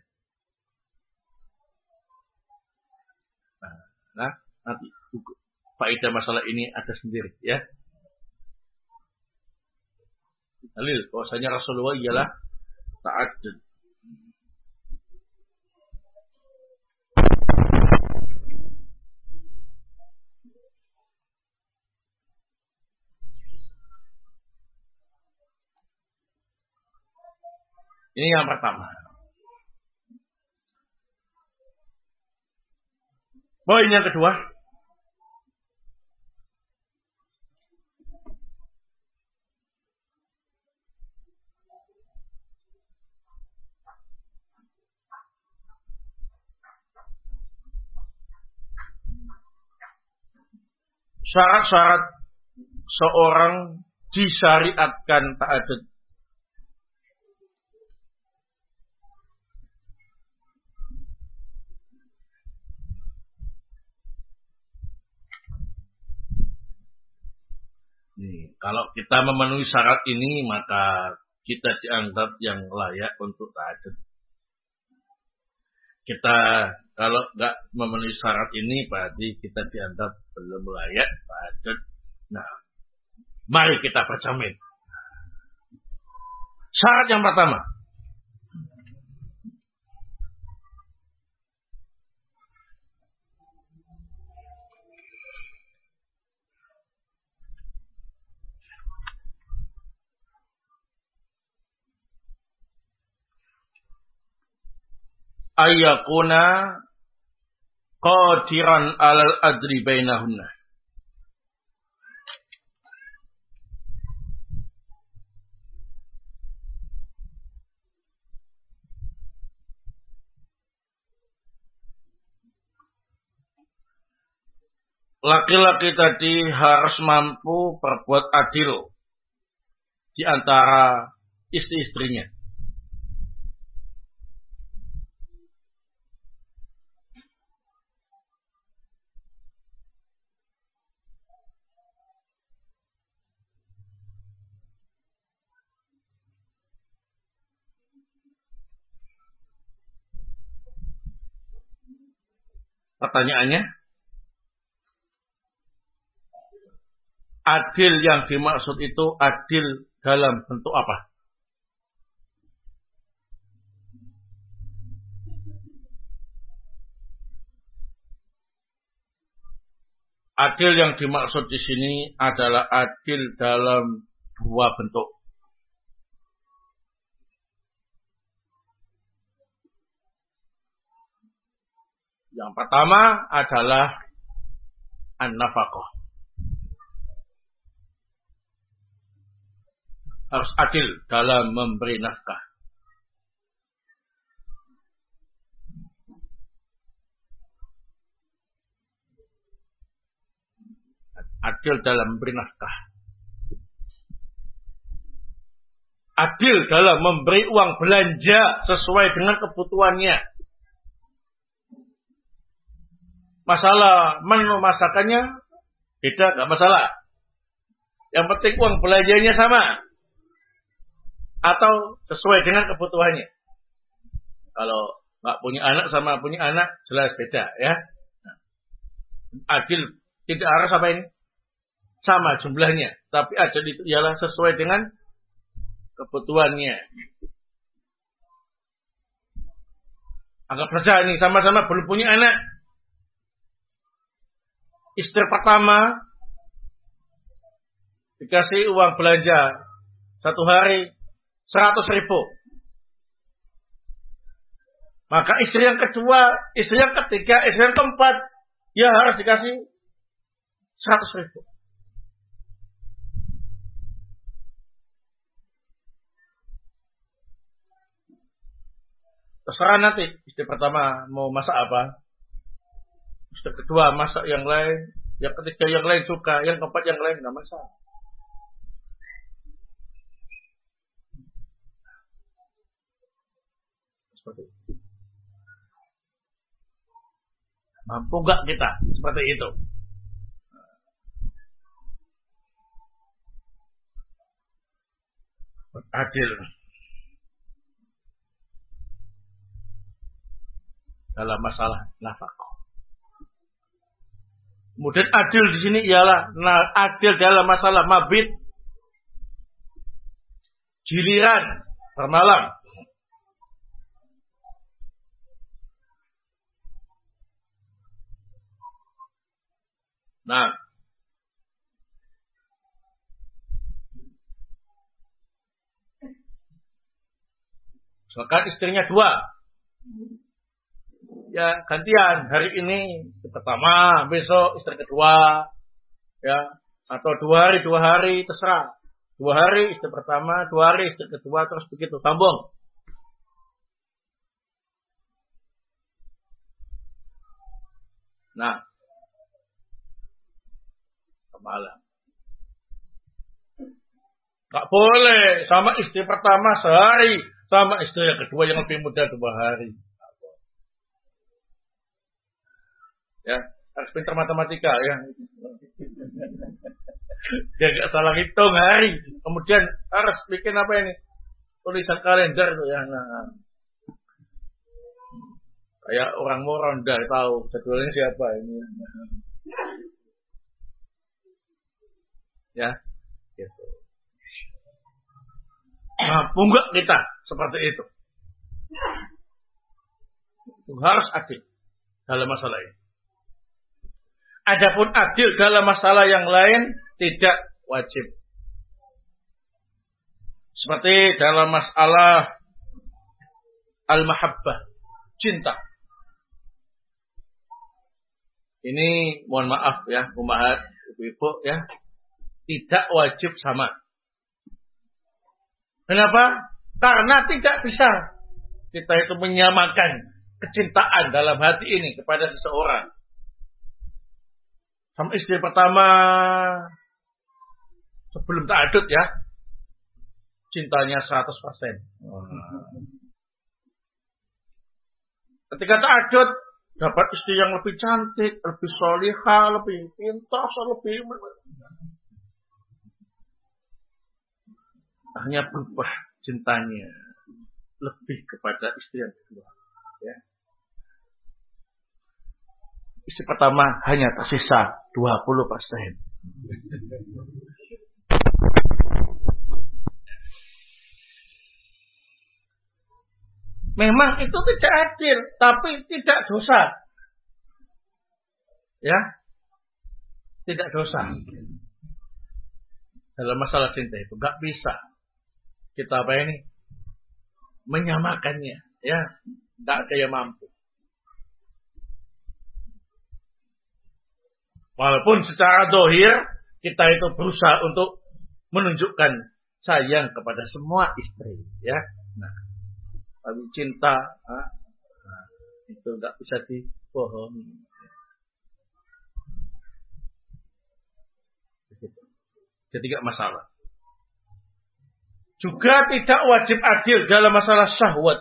Speaker 1: Nah, nanti faedah masalah ini ada sendiri, ya. Dalil bahwasanya Rasulullah ialah ta'addud. Ini yang pertama. Poin yang kedua. Syarat-syarat seorang disyariatkan ta'addud. Nih, kalau kita memenuhi syarat ini maka kita dianggap yang layak untuk ta'addud. Kita kalau nggak memenuhi syarat ini berarti kita dianggap belum layak ta'addud. Nah, mari kita percamin. Syarat yang pertama. Ayyakuna qadiran alal adri bainahunna. Laki-laki tadi harus mampu berbuat adil di antara istri-istrinya. Pertanyaannya, adil yang dimaksud itu adil dalam bentuk apa? Adil yang dimaksud di sini adalah adil dalam dua bentuk. Yang pertama adalah an-nafaqah. Harus adil dalam memberi nafkah. Adil dalam memberi nafkah. Adil dalam memberi uang belanja sesuai dengan kebutuhannya. Masalah menu masakannya beda, nggak masalah. Yang penting uang belanjanya sama atau sesuai dengan kebutuhannya. Kalau nggak punya anak sama punya anak jelas beda, ya. Adil tidak harus apa ini sama jumlahnya, tapi adil itu ialah sesuai dengan kebutuhannya. Anggap saja ini sama-sama belum punya anak. istri pertama dikasih uang belanja satu hari seratus ribu. Maka istri yang kedua, istri yang ketiga, istri yang keempat, ya harus dikasih seratus ribu. Terserah nanti istri pertama mau masak apa, istri kedua masak yang lain, yang ketiga yang lain suka, yang keempat yang lain nggak masak. Seperti itu. Mampu nggak kita seperti itu? Adil dalam masalah nafkah. Kemudian adil di sini ialah nah, adil dalam masalah mabit, giliran per malam. Nah, misalkan istrinya dua, ya gantian, hari ini istri pertama, besok istri kedua, ya, atau dua hari dua hari terserah, dua hari istri pertama, dua hari istri kedua, terus begitu sambung. Nah, malam. Gak boleh sama istri pertama sehari, sama istri yang kedua yang lebih muda dua hari. Ya, harus pintar matematika ya. Dia gak salah hitung hari. Kemudian harus bikin apa ini? Tulisan kalender tuh ya. Nah, kayak orang moron udah tahu jadwalnya siapa ini. Ya, gitu. Mampu nggak kita seperti itu? Itu harus adil dalam masalah ini. Adapun adil dalam masalah yang lain tidak wajib. Seperti dalam masalah al-mahabbah, cinta. Ini mohon maaf ya, ummahat, ibu-ibu ya. Tidak wajib sama. Kenapa? Karena tidak bisa kita itu menyamakan kecintaan dalam hati ini kepada seseorang. Sama istri pertama sebelum ta'adud ya, cintanya seratus persen. Ketika ta'adud dapat istri yang lebih cantik, lebih solihah, lebih pintar, lebih hanya berubah cintanya lebih kepada istri yang kedua. Ya. Istri pertama hanya tersisa dua puluh persen. Memang itu tidak adil, tapi tidak dosa. Ya, tidak dosa. Dalam masalah cinta itu nggak bisa kita apa ini menyamakannya, ya, nggak ada yang mampu. Walaupun secara zahir kita itu berusaha untuk menunjukkan sayang kepada semua istri, ya. Nah, tapi cinta, nah, itu nggak bisa dibohongi. Jadi nggak masalah. Juga tidak wajib adil dalam masalah syahwat.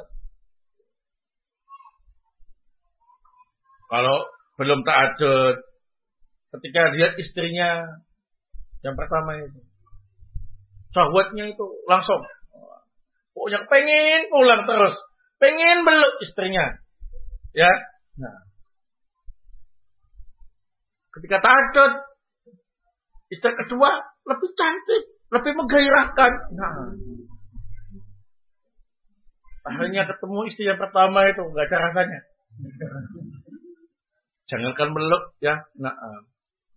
Speaker 1: Kalau belum ta'adud, ketika lihat istrinya yang pertama itu, syahwatnya itu langsung, pokoknya pengen pulang terus, pengen meluk istrinya, ya. Nah, ketika ta'adud, istri kedua lebih cantik, lebih menggairahkan. Nah, akhirnya ketemu istri yang pertama itu nggak ada rasanya. Jangankan meluk ya. Nah,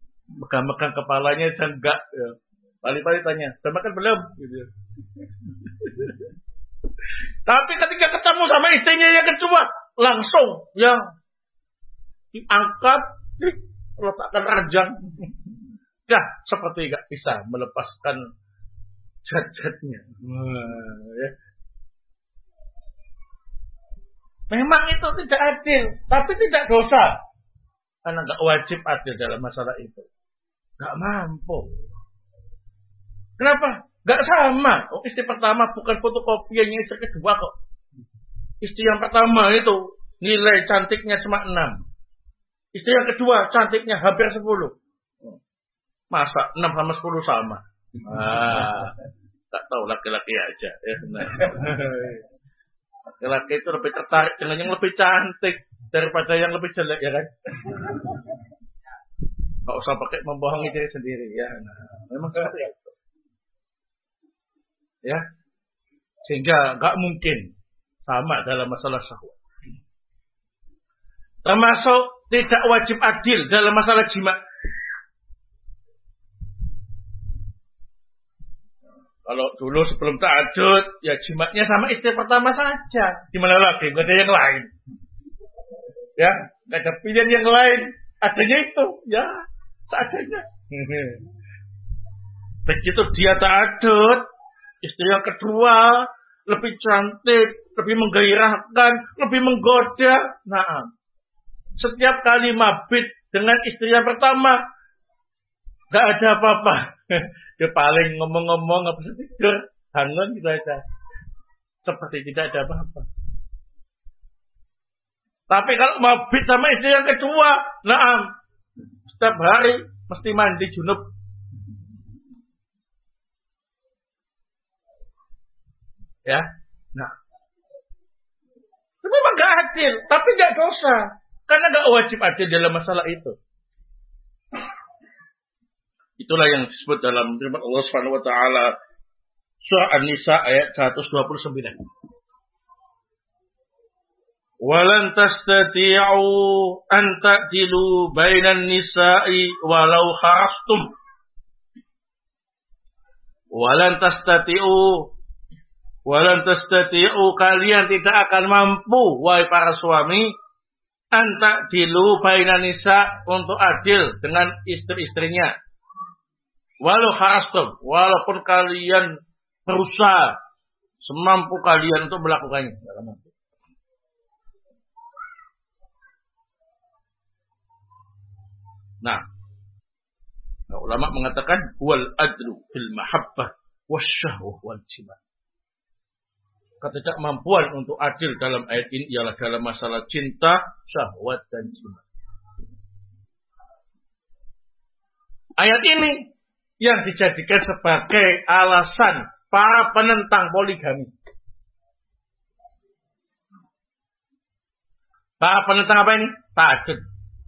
Speaker 1: megang-megang kepalanya aja enggak. Ya. Pali-pali tanya, udah makan belum? Gitu. Tapi ketika ketemu sama istrinya yang kedua, langsung ya diangkat, letakkan ranjang. Ya, seperti enggak bisa melepaskan jad-jadnya. Nah, ya. Memang itu tidak adil, tapi tidak dosa. Karena enggak wajib adil dalam masalah itu. Enggak mampu. Kenapa? Enggak sama. Oh, istri pertama bukan fotokopiannya istri kedua kok. Istri yang pertama itu nilai cantiknya cuma enam. Istri yang kedua cantiknya hampir sepuluh. Masa enam sama sepuluh sama? Ah, tak tahu laki-laki aja. Ya, nah. Laki-laki itu lebih tertarik dengan yang lebih cantik daripada yang lebih jelek, ya kan? Nggak usah pakai membohongi diri sendiri, ya. Nah, memang seperti itu. Ya, sehingga nggak mungkin sama dalam masalah syahwat. Termasuk tidak wajib adil dalam masalah jima. Kalau dulu sebelum tahajud, ya jimatnya sama istri pertama saja. Gimana lagi? Nggak ada yang lain. Ya, nggak ada pilihan yang lain. Adanya itu, ya, seadanya. Begitu dia tahajud, istri yang kedua lebih cantik, lebih menggairahkan, lebih menggoda. Nah, setiap kali mabit dengan istri yang pertama, nggak ada apa-apa. Dia paling ngomong-ngomong nggak bisa tidur, bangun gitu aja, seperti tidak ada apa-apa. Tapi kalau mabit sama istri yang kedua, nah, setiap hari mesti mandi junub. Ya, nah, itu memang nggak adil, tapi nggak dosa, karena nggak wajib adil dalam masalah itu. Itulah yang disebut dalam firman Allah Subhanahu wa taala surah An-Nisa ayat seratus dua puluh sembilan. Walan tastati'u an ta'dilu bainan nisa'i walau harastum. Walan tastati'u walan tastati'u kalian tidak akan mampu wahai para suami an ta'dilu bainan nisa untuk adil dengan istri-istrinya. Walau harastum, walaupun kalian berusaha semampu kalian untuk melakukannya. Nah, ulama mengatakan wal adlu fil mahabbah wasyahwah wal jima. Ketidakmampuan untuk adil dalam ayat ini ialah dalam masalah cinta, syahwat dan jima. Ayat ini yang dijadikan sebagai alasan para penentang poligami. Para penentang apa ini? Ta'addud.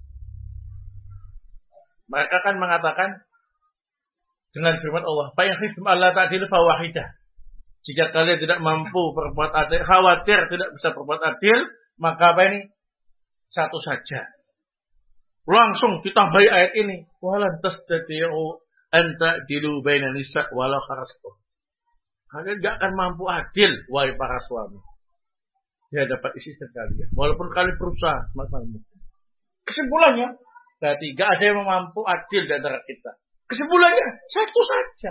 Speaker 1: Mereka kan mengatakan dengan firman Allah, "Fa in khiftum alla ta'dilu fa wahidah." Jika kalian tidak mampu berbuat adil, khawatir tidak bisa berbuat adil, maka apa ini? Satu saja. Langsung ditambahi ayat ini, "Walan tastati'u anta dilu bainan nisa walau harastum." Kalian gak akan mampu adil wahai para suami di hadapan istri kalian, walaupun kalian berusaha semaksimal mungkin. Kesimpulannya, berarti gak ada yang mampu adil di antara kita. Kesimpulannya satu saja.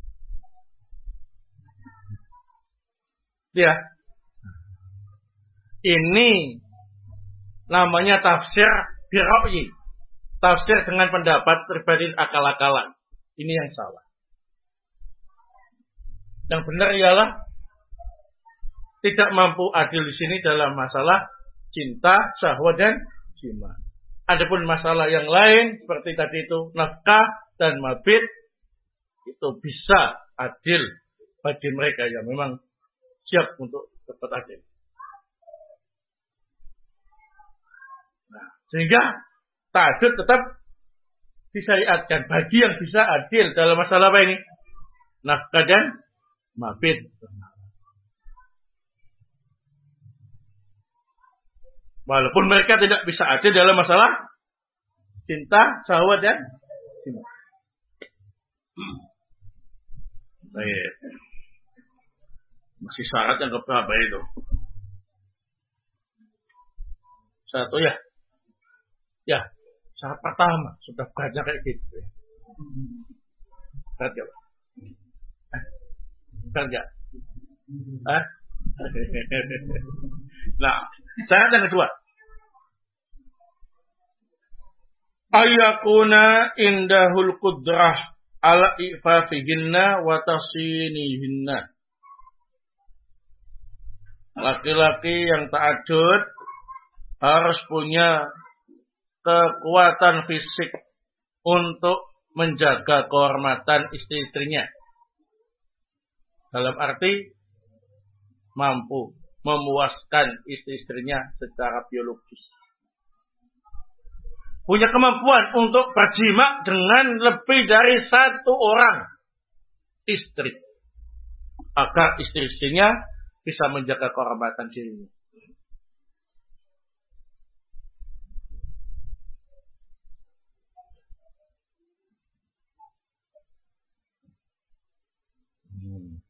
Speaker 1: Ya, ini namanya tafsir bira'yi, tafsir dengan pendapat pribadi akal-akalan. Ini yang salah. Yang benar ialah tidak mampu adil di sini dalam masalah cinta, syahwat dan jima. Adapun masalah yang lain seperti tadi itu nafkah dan mabit itu bisa adil bagi mereka yang memang siap untuk dapat adil. Nah, sehingga ta'addud tetap disyariatkan bagi yang bisa adil dalam masalah apa ini? Nafkah dan mabit. Walaupun mereka tidak bisa adil dalam masalah cinta, syahwat dan Baik. Masih syarat yang keberapa itu? Satu ya. Ya, syarat pertama sudah banyak kayak gitu. Berat gak? Berat gak? Hah? Nah, syarat yang kedua. Ayakuna indahul qudrah ala ifafihinna wa tasinihinna. Laki-laki yang ta'adud harus punya kekuatan fisik untuk menjaga kehormatan istri-istrinya. Dalam arti mampu memuaskan istri-istrinya secara biologis. Punya kemampuan untuk berjima dengan lebih dari satu orang istri. Agar istri-istrinya bisa menjaga kehormatan dirinya. Hmm.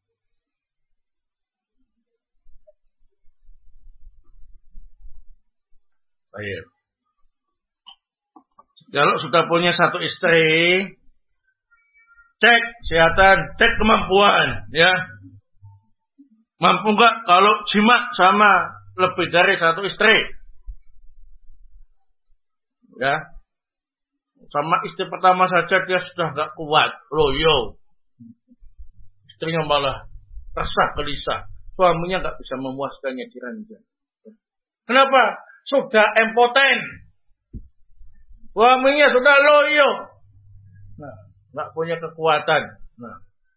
Speaker 1: Baik. Kalau sudah punya satu istri, cek kesehatan, cek kemampuan, ya. Mampu enggak kalau jima sama lebih dari satu istri? Ya. Sama istri pertama saja dia sudah enggak kuat, loyo. Istrinya malah resah gelisah. Suaminya enggak bisa memuaskannya di ranjang. Kenapa? Sudah impoten. Suaminya sudah loyo. Nah, enggak punya kekuatan. Nah.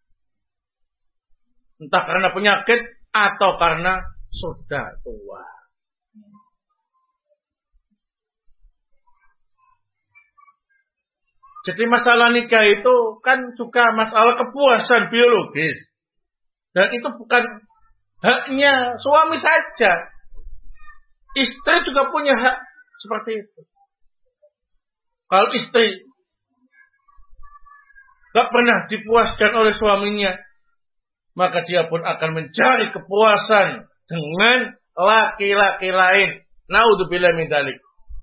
Speaker 1: Entah karena penyakit atau karena sudah tua. Jadi masalah nikah itu kan juga masalah kepuasan biologis. Dan itu bukan haknya suami saja. Istri juga punya hak seperti itu. Kalau istri gak pernah dipuaskan oleh suaminya, maka dia pun akan mencari kepuasan dengan laki-laki lain. Naudzubillah min dzalik.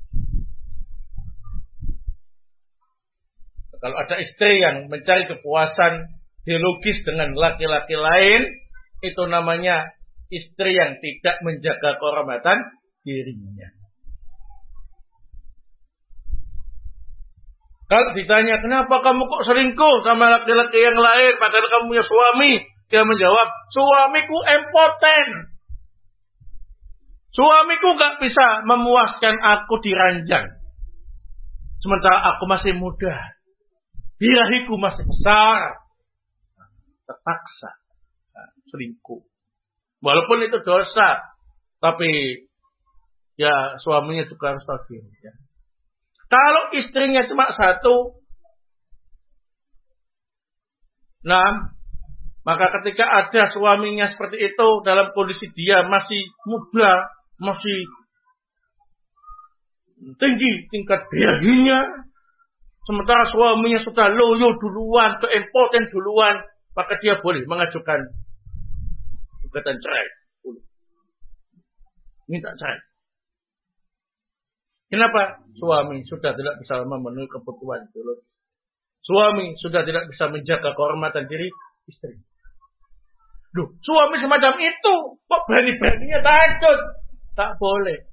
Speaker 1: Kalau ada istri yang mencari kepuasan biologis dengan laki-laki lain, itu namanya istri yang tidak menjaga kehormatan dirinya. Kalau ditanya, kenapa kamu kok selingkuh sama laki-laki yang lain, padahal kamu punya suami? Dia menjawab, suamiku impoten. Suamiku gak bisa memuaskan aku di ranjang. Sementara aku masih muda. Birahiku masih besar. Terpaksa selingkuh. Walaupun itu dosa. Tapi ya suaminya juga harus tahu. Ya. Kalau istrinya cuma satu. Nah. Maka ketika ada suaminya seperti itu dalam kondisi dia masih muda, masih tinggi tingkat birahinya, sementara suaminya sudah loyo duluan, keimpoten duluan, maka dia boleh mengajukan gugatan cerai. Minta cerai. Kenapa? Suami sudah tidak bisa memenuhi kebutuhan biologis. Suami sudah tidak bisa menjaga kehormatan diri istri. Loh, suami semacam itu kok berani-beraninya tahajud? Tak boleh.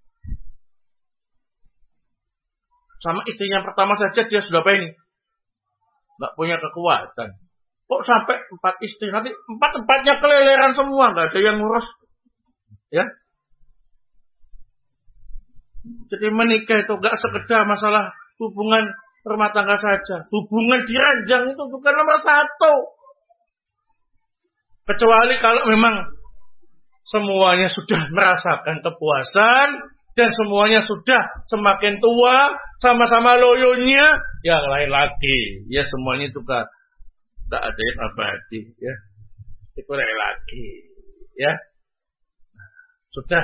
Speaker 1: Sama istrinya pertama saja dia sudah apa ini? Gak punya kekuatan. Kok sampai empat istri? Nanti empat-empatnya keleleran semua, gak ada yang ngurus. Ya. Jadi menikah itu gak sekedar masalah hubungan rumah tangga saja. Hubungan di ranjang itu bukan nomor satu. Kecuali kalau memang semuanya sudah merasakan kepuasan dan semuanya sudah semakin tua, sama-sama loyonya, yang lain lagi. Ya semuanya juga tak ada yang abadi. Ya, itu lain lagi. Ya, sudah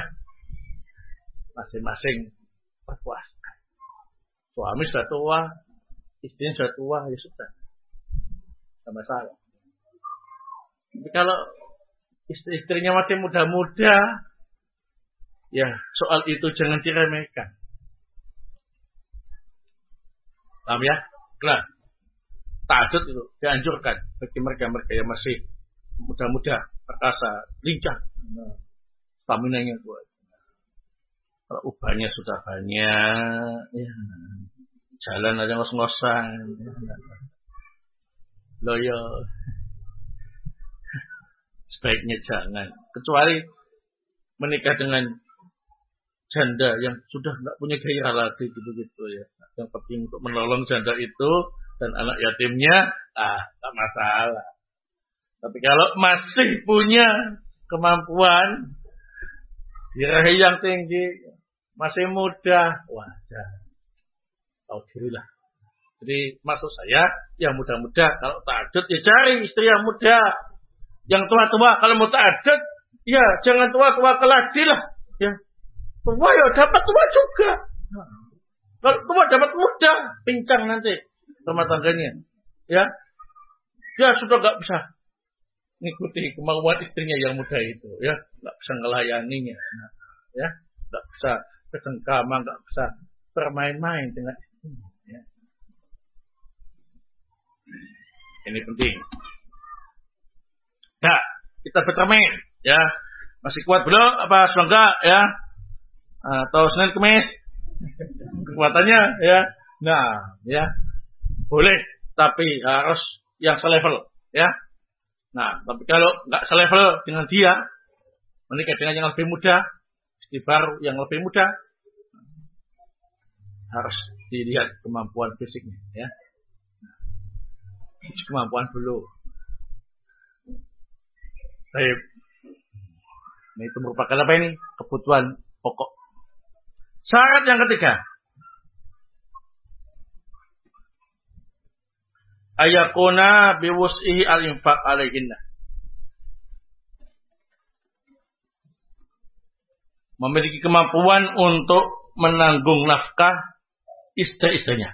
Speaker 1: masing-masing terpuaskan. Suami sudah tua, istrinya sudah tua, ya sudah. Tidak masalah. Tapi kalau istri-istrinya masih muda-muda, ya soal itu jangan diremehkan. Paham ya? Nah, tahajud itu dianjurkan bagi mereka-mereka yang masih muda-muda, perkasa, lincah, stamina-nya kuat. Kalau ubahnya sudah banyak, ya, jalan aja ngos-ngosan, loyo, sebaiknya jangan. Kecuali menikah dengan janda yang sudah nggak punya gairah lagi gitu-gitu ya. Yang penting untuk menolong janda itu dan anak yatimnya, ah, tak masalah. Tapi kalau masih punya kemampuan, diraih yang tinggi, masih muda, wajar. Tahu dirilah. Jadi maksud saya, yang muda-muda kalau tahajud ya cari istri yang muda. Yang tua-tua kalau mau tahajud, ya jangan tua-tua keladi lah. Ya. Tua ya dapat tua juga. Kalau tua dapat muda, pincang nanti rumah tangganya. Ya. Dia sudah enggak bisa ngikuti kemauan istrinya yang muda itu, ya. Enggak bisa ngelayaninya. Nah, ya. Enggak bisa bercengkrama, enggak bisa bermain-main dengan istrinya, ya. Ini penting. Ya, kita bercermin, ya. Masih kuat belum? Apa sudah enggak, ya? Atau Senin Kemis? Kekuatannya, ya. Nah, ya. Boleh, tapi harus yang selevel, ya. Nah, tapi kalau enggak selevel dengan dia, menikah dengan yang lebih muda, istri baru yang lebih muda, harus dilihat kemampuan fisiknya, ya. Kemampuan dulu. Baik. Nah, itu merupakan apa ini? Kebutuhan pokok. Syarat yang ketiga. Ayakuna biwus'ihi al-infaq alaihinna. Memiliki kemampuan untuk menanggung nafkah istri-istrinya.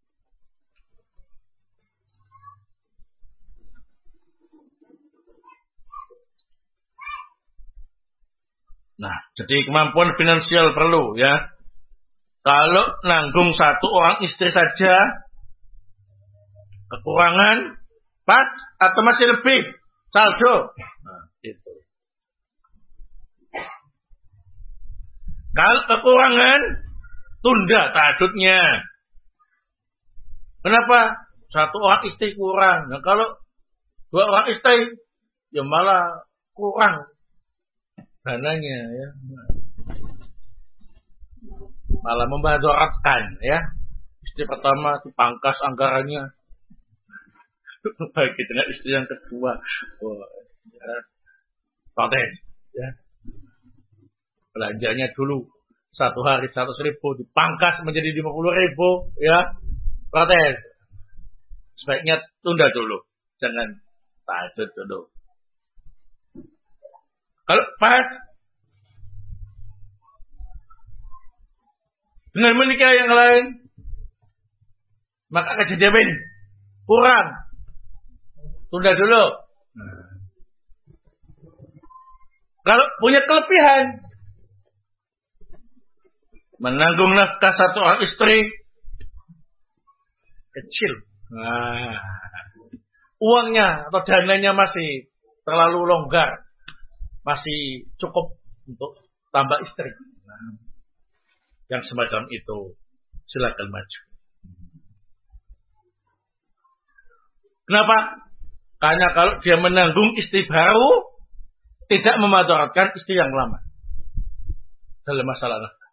Speaker 1: Nah, jadi kemampuan finansial perlu, ya. Kalau nanggung satu orang istri saja, kekurangan, pas, atau masih lebih, saldo. Nah, itu. Kalau kekurangan, tunda tahajudnya. Kenapa? Satu orang istri kurang. Nah, kalau dua orang istri, ya malah kurang dananya, ya. Malah membadoratkan, ya. Istri pertama dipangkas anggarannya bagi dengan istri yang kedua. Oh, ya. Protes, ya. Belanjanya dulu satu hari seratus ribu dipangkas menjadi lima puluh ribu, ya. Protes. Sebaiknya tunda dulu, jangan tahajud dulu. Kalau pas dengan menikah yang lain, maka kejadian kurang, tunda dulu. Nah. Kalau punya kelebihan, menanggung nafkah satu orang istri kecil, nah, uangnya atau dananya masih terlalu longgar, masih cukup untuk tambah istri. Nah, yang semacam itu silakan maju. Kenapa? Karena kalau dia menanggung istri baru, tidak memadaratkan istri yang lama dalam masalah nafkah.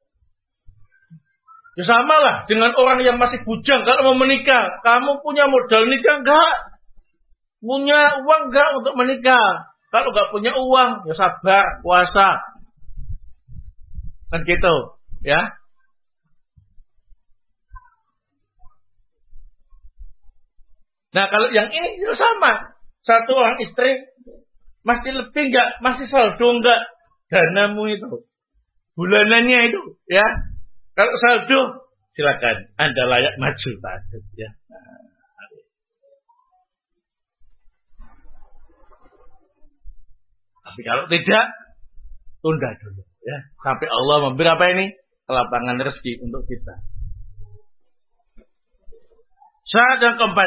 Speaker 1: Ya sama lah dengan orang yang masih bujang kalau mau menikah. Kamu punya modal nikah enggak? Punya uang enggak untuk menikah? Kalau enggak punya uang, ya sabar, puasa. Kan gitu, ya. Nah, kalau yang ini itu sama. Satu orang istri masih lebih enggak? Masih saldo enggak? Danamu itu. Bulanannya itu, ya. Kalau saldo silakan Anda layak maju ta'addud ya. Tapi kalau tidak, tunda dulu ya sampai Allah memberi apa ini? Kelapangan rezeki untuk kita. Syarat yang keempat.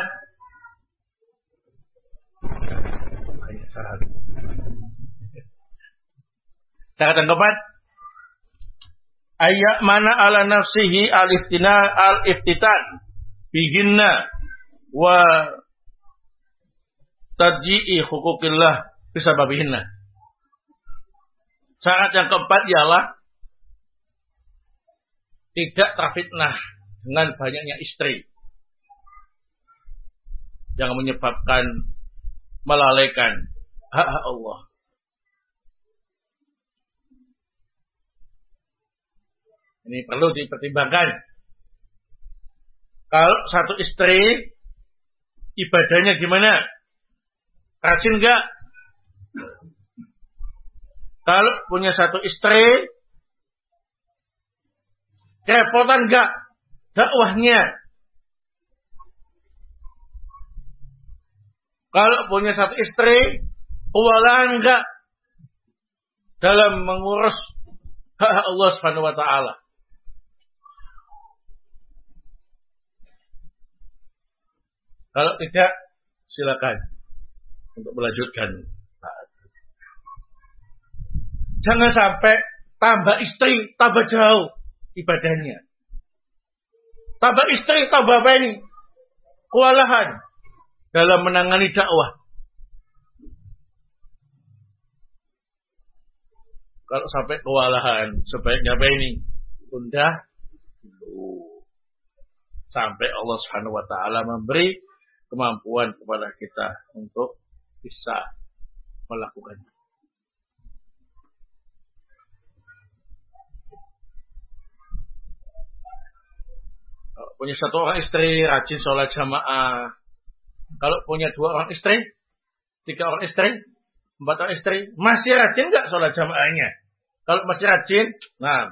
Speaker 1: Syarat yang keempat. Ayat mana ala nafsihi al-iftina al-iftitan bihinna wa tadji'i hukukillah bisababihinna. Syarat yang keempat ialah tidak terfitnah dengan banyaknya istri yang menyebabkan melalaikan hak-hak Allah. Ini perlu dipertimbangkan. Kalau satu istri ibadahnya gimana? Rajin enggak? Kalau punya satu istri kerepotan enggak dakwahnya? Kalau punya satu istri kewalahan enggak dalam mengurus hak Allah Subhanahu wa taala? Kalau tidak, silakan untuk melanjutkan. Jangan sampai tambah istri, tambah jauh ibadahnya. Tambah istri, tambah apa ini? Kewalahan dalam menangani dakwah. Kalau sampai kewalahan, sebaiknya apa ini? Tunda dulu. Sampai Allah Subhanahu wa taala memberi kemampuan kepada kita untuk bisa melakukannya. Kalau punya satu orang istri, rajin sholat jamaah. Kalau punya dua orang istri, tiga orang istri, empat orang istri, masih rajin nggak sholat jamaahnya? Kalau masih rajin, nah,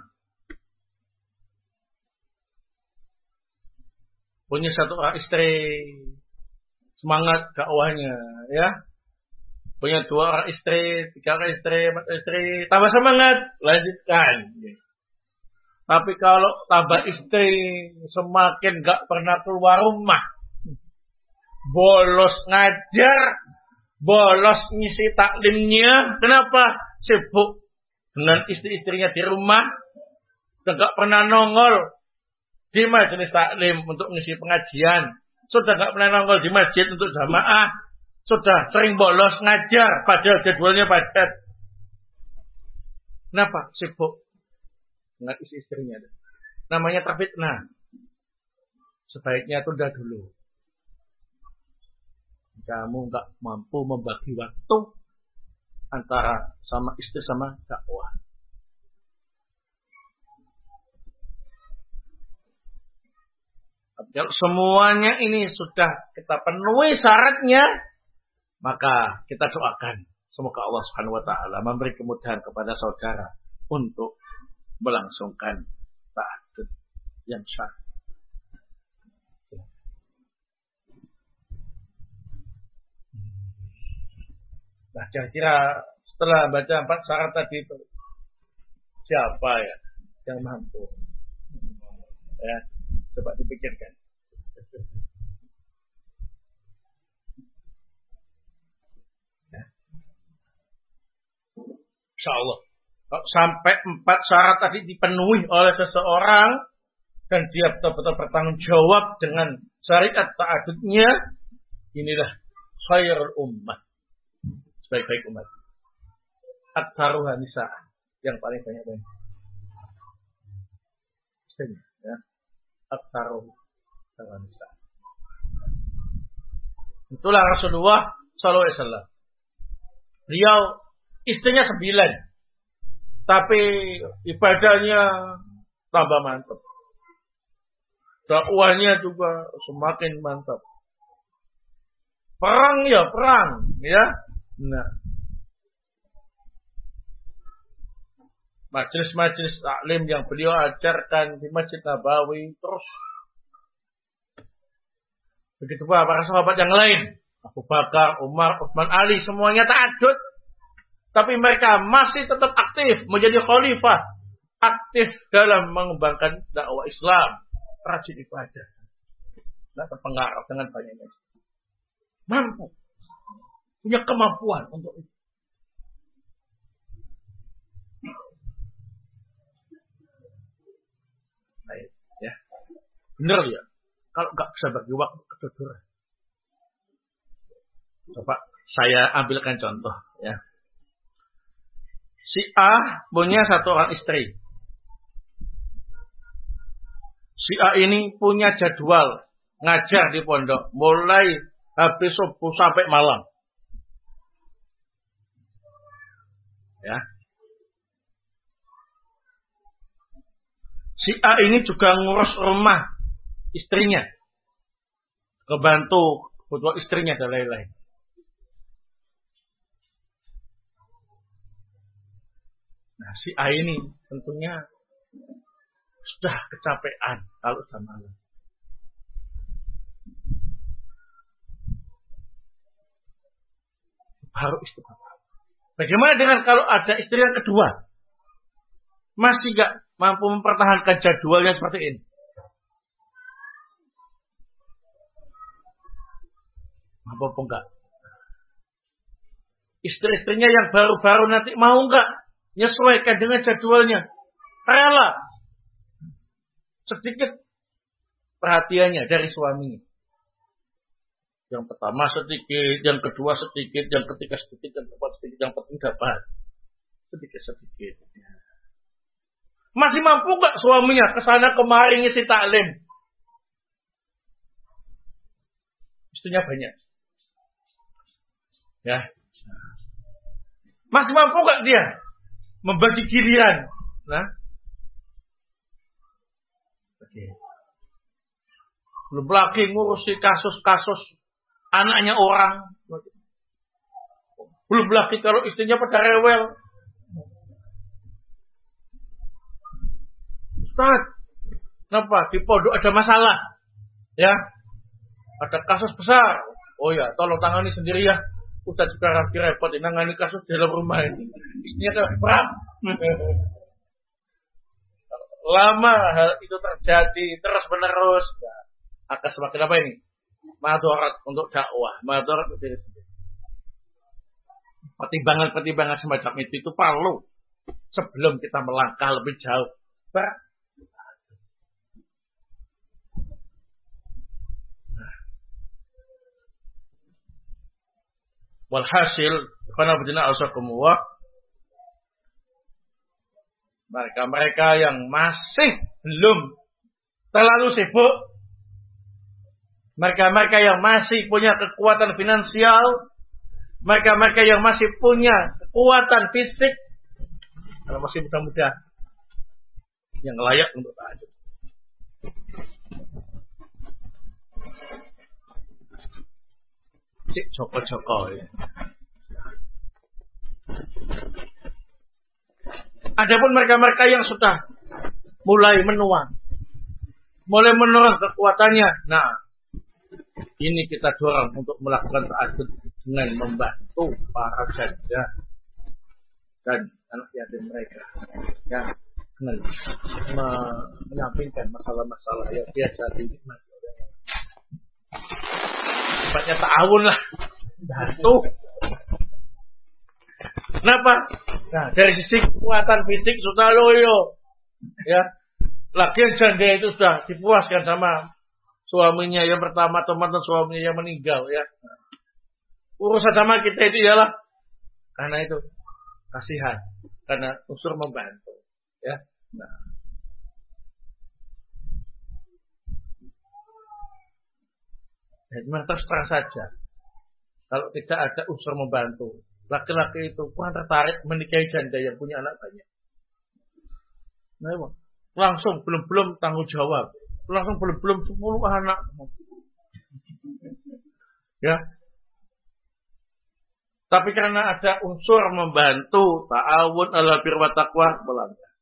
Speaker 1: punya satu orang istri, semangat dakwahnya, ya. Punya dua orang istri, tiga orang istri, empat orang istri, tambah semangat, lanjutkan. Tapi kalau tambah istri semakin gak pernah keluar rumah, bolos ngajar, bolos ngisi taklimnya, kenapa? Sibuk dengan istri-istrinya di rumah, dan gak pernah nongol di majelis taklim untuk ngisi pengajian, sudah gak pernah nongol di masjid untuk jamaah, sudah sering bolos ngajar, padahal jadwalnya padat. Kenapa? Sibuk dengan istri-istrinya. Namanya terfitnah. Sebaiknya tunda dulu. Kamu nggak mampu membagi waktu antara sama istri sama dakwah. Kalau semuanya ini sudah kita penuhi syaratnya, maka kita doakan semoga Allah Subhanahu wa taala memberi kemudahan kepada saudara untuk melangsungkan ta'addud yang syar'i. Nah, kira-kira setelah baca empat syarat tadi itu, siapa ya yang mampu? Ya, coba dipikirkan. Ya. Insyaallah. Sampai empat syarat tadi dipenuhi oleh seseorang dan dia betul-betul bertanggung jawab dengan syariat ta'addudnya, inilah khairul ummah, sebaik-baik umat. Aktsaruha nisa, yang paling banyak banyak. Ya. Aktsaruha nisa. Itulah Rasulullah sallallahu alaihi wasallam. Beliau istrinya sembilan, tapi ibadahnya tambah mantap. Dakwahnya juga semakin mantap. Perang ya perang, ya. Nah, majelis-majelis taklim yang beliau ajarkan di Masjid Nabawi, terus begitu pula para sahabat yang lain, Abu Bakar, Umar, Utsman, Ali, semuanya ta'addud, tapi mereka masih tetap aktif menjadi khalifah, aktif dalam mengembangkan dakwah Islam, rajin ibadah, tidak terpengaruh dengan banyaknya, mampu, punya kemampuan untuk itu. Baik, ya, benar ya. Kalau nggak bisa bagi waktu, kedodoran. Coba saya ambilkan contoh, ya. Si A punya satu orang istri. Si A ini punya jadwal ngajar di pondok, mulai habis subuh sampai malam. Ya. Si A ini juga ngurus rumah istrinya, kebantu kebutuhan istrinya dan lain-lain. Nah, si A ini tentunya sudah kecapean kalau sudah malam. Baru istirahat. Bagaimana dengan kalau ada istri yang kedua? Masih gak mampu mempertahankan jadwalnya seperti ini? Mampu apa enggak? Istri-istrinya yang baru-baru nanti mau enggak menyesuaikan dengan jadwalnya? Rela sedikit perhatiannya dari suaminya. Yang pertama sedikit, yang kedua sedikit, yang ketiga sedikit, yang keempat sedikit, yang penting dapat sedikit-sedikit. Masih mampu enggak suaminya kesana kemari ngisi taklim? Istrinya banyak. Ya, masih mampu gak dia membagi giliran? Nah, oke. Belum lagi ngurusi kasus-kasus anaknya orang. Belum lagi kalau istrinya pada rewel. Ustaz, kenapa di pondok ada masalah? Ya, ada kasus besar. Oh ya, tolong tangani sendiri ya. Udah juga rapi repot nangani kasus di dalam rumah ini. Istrinya kan berat. Lama hal itu terjadi terus menerus, nah, akan semakin apa ini? Madarat untuk dakwah, madarat untuk diri sendiri. Pertimbangan-pertimbangan semacam itu itu perlu sebelum kita melangkah lebih jauh. Ber Walhasil, karena benar asakumullah, mereka-mereka yang masih belum terlalu sibuk, mereka-mereka yang masih punya kekuatan finansial, mereka-mereka yang masih punya kekuatan fisik, kalau masih muda-muda, yang layak untuk tahajud. Cik Joko-Joko ya. Adapun mereka-mereka yang sudah mulai menua, mulai menurun kekuatannya, nah ini kita dorong untuk melakukan tahajud dengan membantu para janda dan anak yatim mereka, ya, dengan menyampingkan masalah-masalah yang biasa dinikmati. Sifatnya ta'awun lah, bantu. Kenapa? Nah, dari sisi kekuatan fisik sudah loyo, ya. Lagian janda itu sudah dipuaskan sama suaminya yang pertama atau mantan suaminya yang meninggal, ya. Urusan sama kita itu ialah karena itu kasihan, karena unsur membantu, ya. Nah, memang terus terang saja, kalau tidak ada unsur membantu, laki-laki itu kurang tertarik menikahi janda yang punya anak banyak. Nah, langsung belum-belum tanggung jawab, langsung belum-belum sepuluh anak, ya. Tapi karena ada unsur membantu, ta'awun ala birri wa taqwa, melanggar.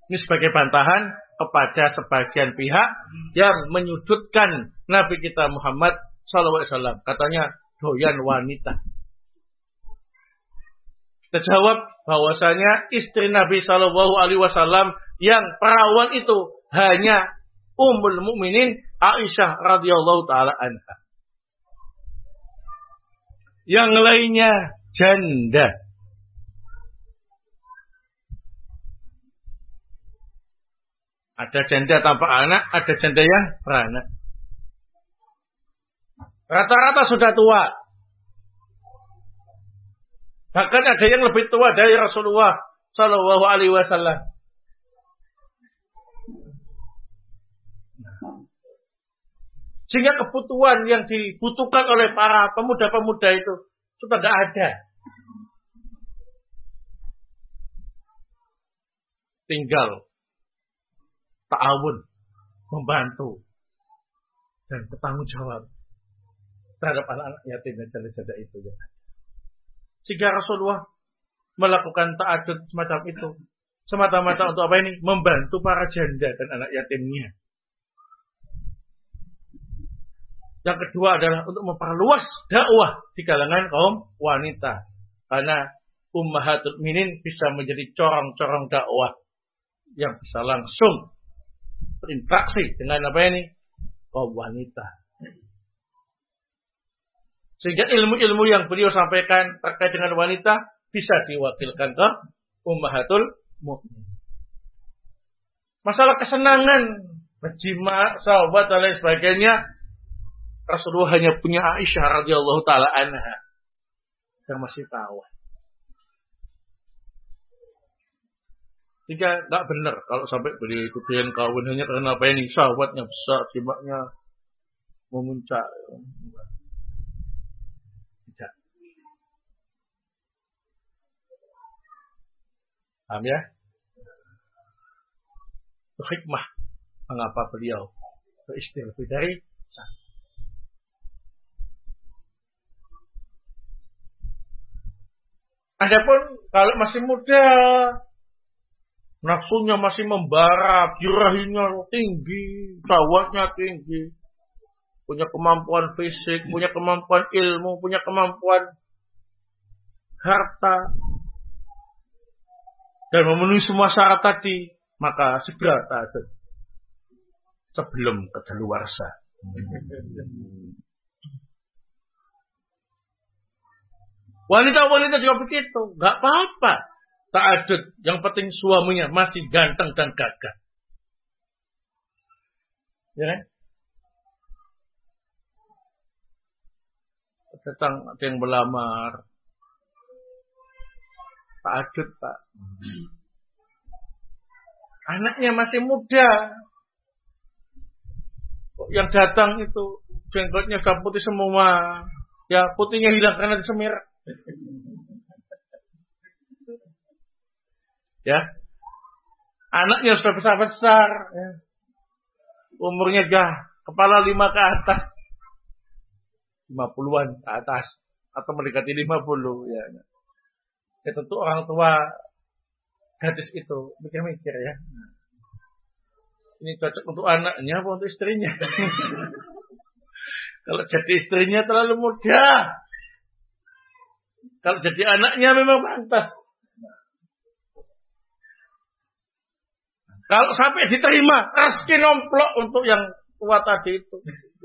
Speaker 1: Ini sebagai bantahan kepada sebagian pihak yang menyudutkan Nabi kita Muhammad sallallahu alaihi wasallam. Katanya doyan wanita. Kita jawab bahwasanya istri Nabi sallallahu alaihi wasallam yang perawan itu hanya Ummul Mukminin Aisyah radhiyallahu taala anha. Yang lainnya janda. Ada janda tanpa anak, ada janda yang beranak. Rata-rata sudah tua. Bahkan ada yang lebih tua dari Rasulullah sallallahu alaihi wasallam. Sehingga kebutuhan yang dibutuhkan oleh para pemuda-pemuda itu sudah tidak ada. Tinggal ta'awun, membantu, dan bertanggung jawab terhadap anak-anak yatim dan janda-janda itu. Sehingga Rasulullah melakukan ta'adud semacam itu semata-mata untuk apa ini? Membantu para janda dan anak yatimnya. Yang kedua adalah untuk memperluas dakwah di kalangan kaum wanita. Karena ummahatul mukminin bisa menjadi corong-corong dakwah yang bisa langsung berinteraksi dengan apa ini? Kaum wanita. Sehingga ilmu-ilmu yang beliau sampaikan terkait dengan wanita bisa diwakilkan ke ummahatul mukminin. Masalah kesenangan, berjima, sahabat dan lain sebagainya, Rasulullah hanya punya Aisyah radhiyallahu taala anha yang masih tahu. Jika tidak benar kalau sampai beli kemudian kawin hanya karena apa ini? Sahabatnya besar, simaknya memuncak. Tidak. Paham ya? Itu hikmah mengapa beliau beristri lebih dari satu. Adapun kalau masih muda, nafsunya masih membara, birahinya tinggi, syahwatnya tinggi, punya kemampuan fisik, punya kemampuan ilmu, punya kemampuan harta, dan memenuhi semua syarat tadi, maka segera ta'adud sebelum kadaluarsa. Wanita-wanita juga begitu, nggak apa-apa ta'adud, yang penting suaminya masih ganteng dan gagah. Ya kan? Datang ada yang melamar, ta'adud Pak. Anaknya masih muda. Yang datang itu jenggotnya sudah putih semua. Ya putihnya hilang karena disemir. Ya, anaknya sudah besar-besar, ya. Umurnya dah kepala lima ke atas, lima puluhan ke atas, atau mendekati lima puluh, ya. Ya tentu orang tua gadis itu mikir-mikir ya, ini cocok untuk anaknya apa untuk istrinya? Kalau jadi istrinya terlalu muda, kalau jadi anaknya memang pantas. Kalau sampai diterima, rezeki nomplok untuk yang tua tadi itu.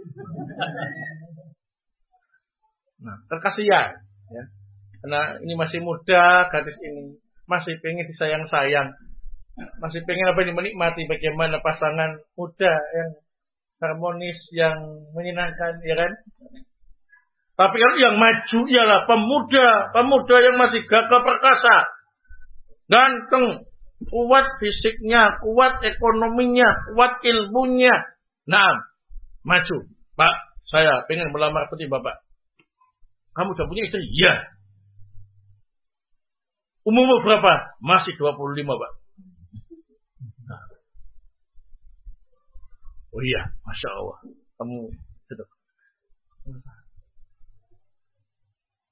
Speaker 1: Nah, terkasihan. Ya. Karena ini masih muda, gadis ini masih pengen disayang-sayang, masih pengen apa ini menikmati bagaimana pasangan muda yang harmonis, yang menyenangkan, ya kan? Tapi kalau yang maju ialah pemuda, pemuda yang masih gagah perkasa, ganteng, kuat fisiknya, kuat ekonominya, kuat ilmunya. Nah, maju. Pak, saya pengen melamar seperti Bapak. Kamu sudah punya istri? Iya. Umurmu berapa? Masih dua puluh lima, Pak. Nah. Oh iya, Masya Allah. Kamu sudah.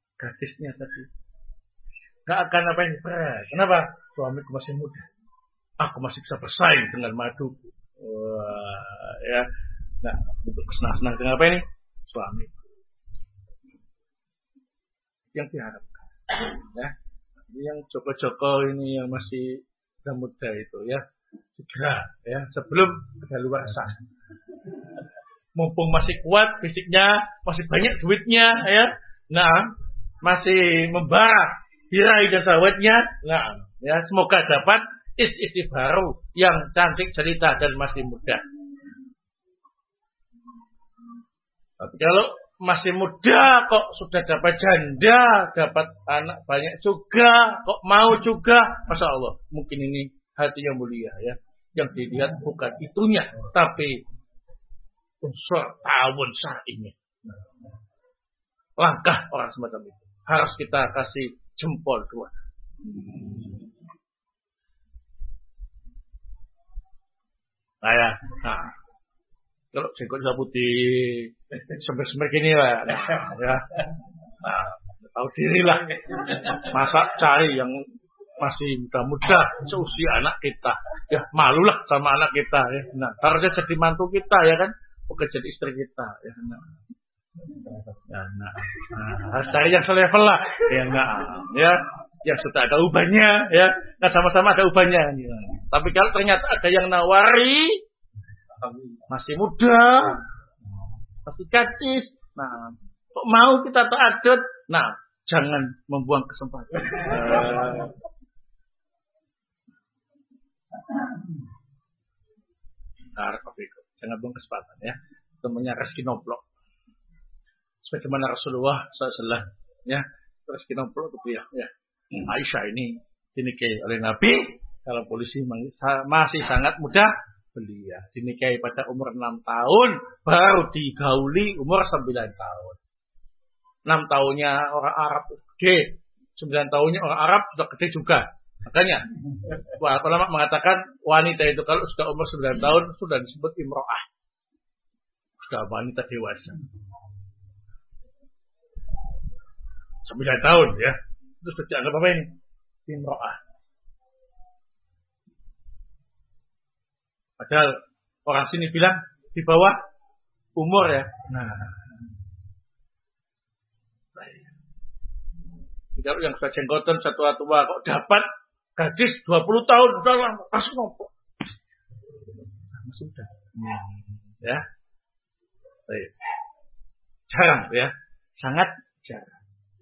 Speaker 1: Gadisnya tadi. Gak akan apa yang berat. Kenapa? Suamiku masih muda. aku masih bisa bersaing dengan maduku. Wah, ya. Nah, untuk senang-senang dengan apa ini? Suami. Yang diharapkan. Ya. Yang joko-joko ini yang masih muda itu ya, segera ya, sebelum kadaluarsa. Mumpung masih kuat fisiknya, masih banyak duitnya ya. Nah, masih membara tirai dan sawitnya. Nah, ya, semoga dapat istri baru yang cantik cerita dan masih muda. Tapi kalau masih muda kok sudah dapat janda, dapat anak banyak juga, kok mau juga, Masya Allah, mungkin ini hati yang mulia ya. Yang dilihat bukan itunya, tapi unsur ta'awun syar'inya. Langkah orang semacam itu harus kita kasih jempol dua. Nah ya, nah, kalau jenggotnya putih, semer-semer gini lah, nah, ya, nah, tahu diri lah. Masa cari yang masih muda-muda seusia anak kita, ya malulah sama anak kita, ya. Nah, harusnya jadi mantu kita ya kan, bukan jadi istri kita, ya. Nah, nah, nah, nah harus cari yang selevel lah, ya nah, ya. Yang sudah ada ubahnya, ya, nah sama-sama ada ubahnya. Ya. Tapi kalau ternyata ada yang nawari, masih muda, masih gadis, nah, kok mau kita ta'adud? Nah, jangan membuang kesempatan. Nah, jangan buang kesempatan ya. Temannya rezeki nomplok. Sebagaimana Rasulullah shallallahu alaihi wasallam, ya, rezeki nomplok itu ya, ya. Aisyah ini dinikahi oleh Nabi kalau polisi masih sangat muda belia, dinikahi pada umur enam tahun, baru digauli umur sembilan tahun. enam tahunnya orang Arab gede, sembilan tahunnya orang Arab sudah gede juga. Makanya ulama mengatakan wanita itu kalau sudah umur sembilan tahun sudah disebut imro'ah, sudah wanita dewasa. sembilan tahun ya. Itu sudah dianggap apa ini? Imro'ah. Padahal orang sini bilang di bawah umur ya. Nah, kalau yang sudah jenggotan satu tua kok dapat gadis dua puluh tahun sudah langsung nopo. Sudah. Ya. Baik. Jarang ya. Sangat jarang.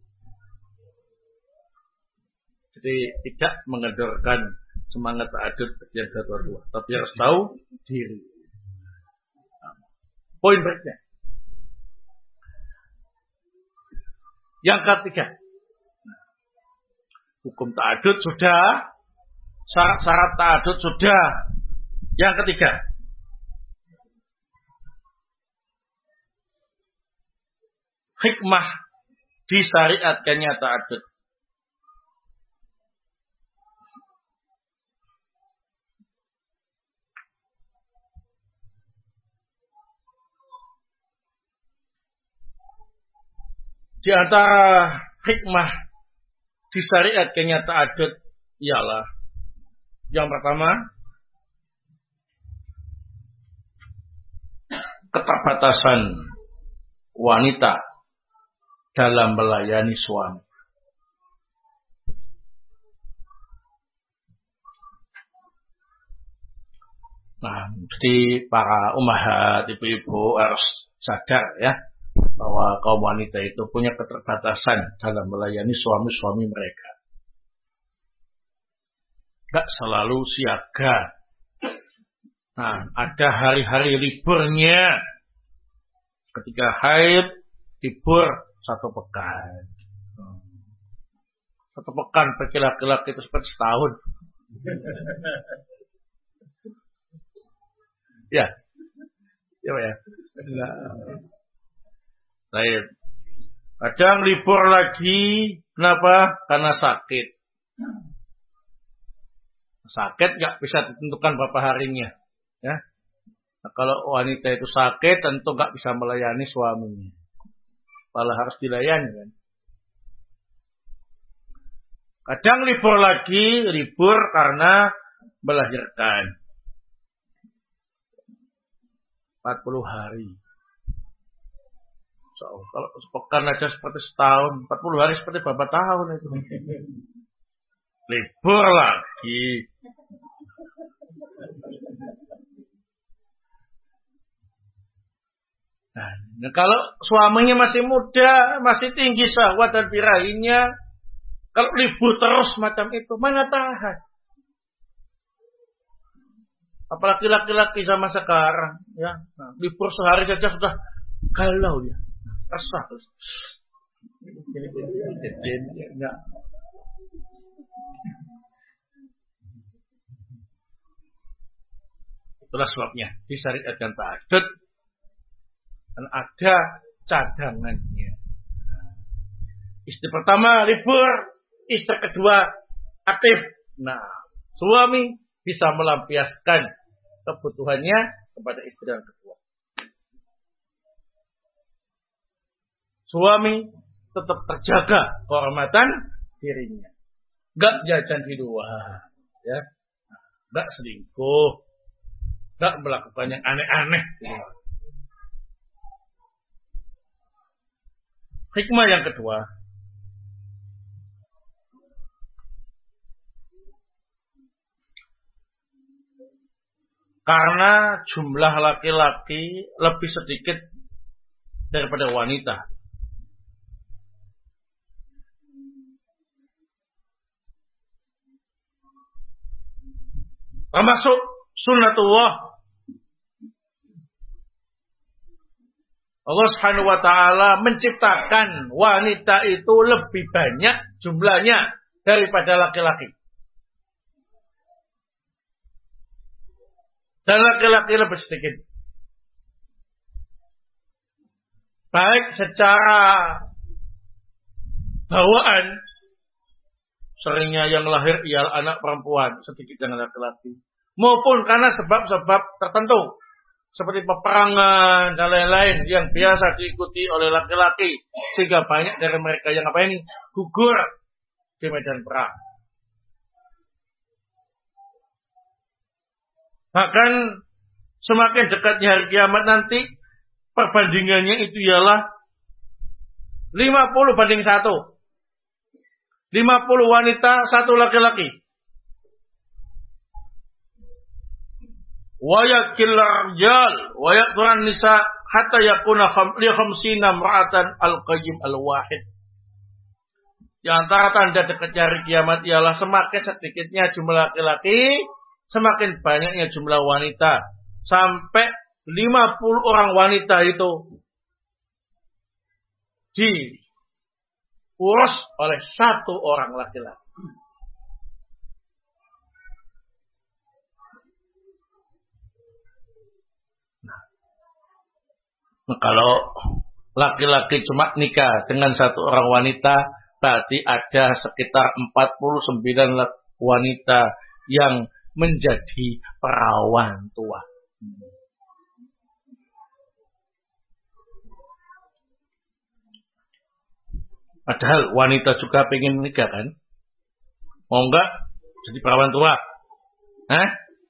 Speaker 1: Jadi tidak mengendorkan semangat ta'adud yang tua-tua, tapi harus tahu diri. Poin berikutnya. Yang ketiga, hukum ta'adud sudah, syarat-syarat ta'adud sudah. Yang ketiga, hikmah disyariatkannya ta'adud. Di antara hikmah disyariatkannya ta'adud ialah yang pertama, keterbatasan wanita dalam melayani suami. Nah, jadi para ummahat, ibu-ibu harus sadar ya, bahwa kaum wanita itu punya keterbatasan dalam melayani suami-suami mereka. Gak selalu siaga. Nah, ada hari-hari liburnya. Ketika haid, libur satu pekan. Satu pekan bagi laki-laki itu seperti setahun. Ya, ya, ya. Nah. Baik. Kadang libur lagi, kenapa? Karena sakit. Sakit nggak bisa ditentukan berapa harinya, ya. Nah, kalau wanita itu sakit, tentu nggak bisa melayani suaminya, malah harus dilayani kan. Kadang libur lagi, libur karena melahirkan. empat puluh hari. So, kalau sepekan aja seperti setahun, empat puluh hari seperti berapa tahun itu? Libur lagi. Nah, kalau suaminya masih muda, masih tinggi syahwat dan birahinya, kalau libur terus macam itu, mana tahan? Apalagi laki-laki zaman sekarang, ya, nah, libur sehari saja sudah galau ya, resah. Itulah sebabnya disyariatkan ta'addud dan ada cadangannya. Istri pertama libur, istri kedua aktif. Nah, suami bisa melampiaskan kebutuhannya kepada istri yang kedua. Suami tetap terjaga kehormatan dirinya. Enggak jajan di luar, ya. Enggak selingkuh. Enggak melakukan yang aneh-aneh. Hikmah yang kedua, karena jumlah laki-laki lebih sedikit daripada wanita. Termasuk sunnatullah. Allah Subhanahu wa taala menciptakan wanita itu lebih banyak jumlahnya daripada laki-laki. Dan laki-laki lebih sedikit. Baik secara bawaan, seringnya yang lahir ialah anak perempuan, sedikit dengan laki-laki. Maupun karena sebab-sebab tertentu, seperti peperangan dan lain-lain yang biasa diikuti oleh laki-laki. Sehingga banyak dari mereka yang apa ini? Gugur di medan perang. Bahkan semakin dekatnya hari kiamat nanti, perbandingannya itu ialah lima puluh banding satu. lima puluh wanita, satu laki-laki. Wa yakil rijal wa yaqran nisa hatta yakuna khamsina mar'atan al-qayyim al-wahid. Di antara tanda dekatnya hari kiamat ialah semakin sedikitnya jumlah laki-laki, semakin banyaknya jumlah wanita. Sampai lima puluh orang wanita itu diurus oleh satu orang laki-laki. Nah, kalau laki-laki cuma nikah dengan satu orang wanita, berarti ada sekitar empat puluh sembilan wanita yang menjadi perawan tua. Padahal wanita juga pengen menikah kan? Mau enggak jadi perawan tua? Hah?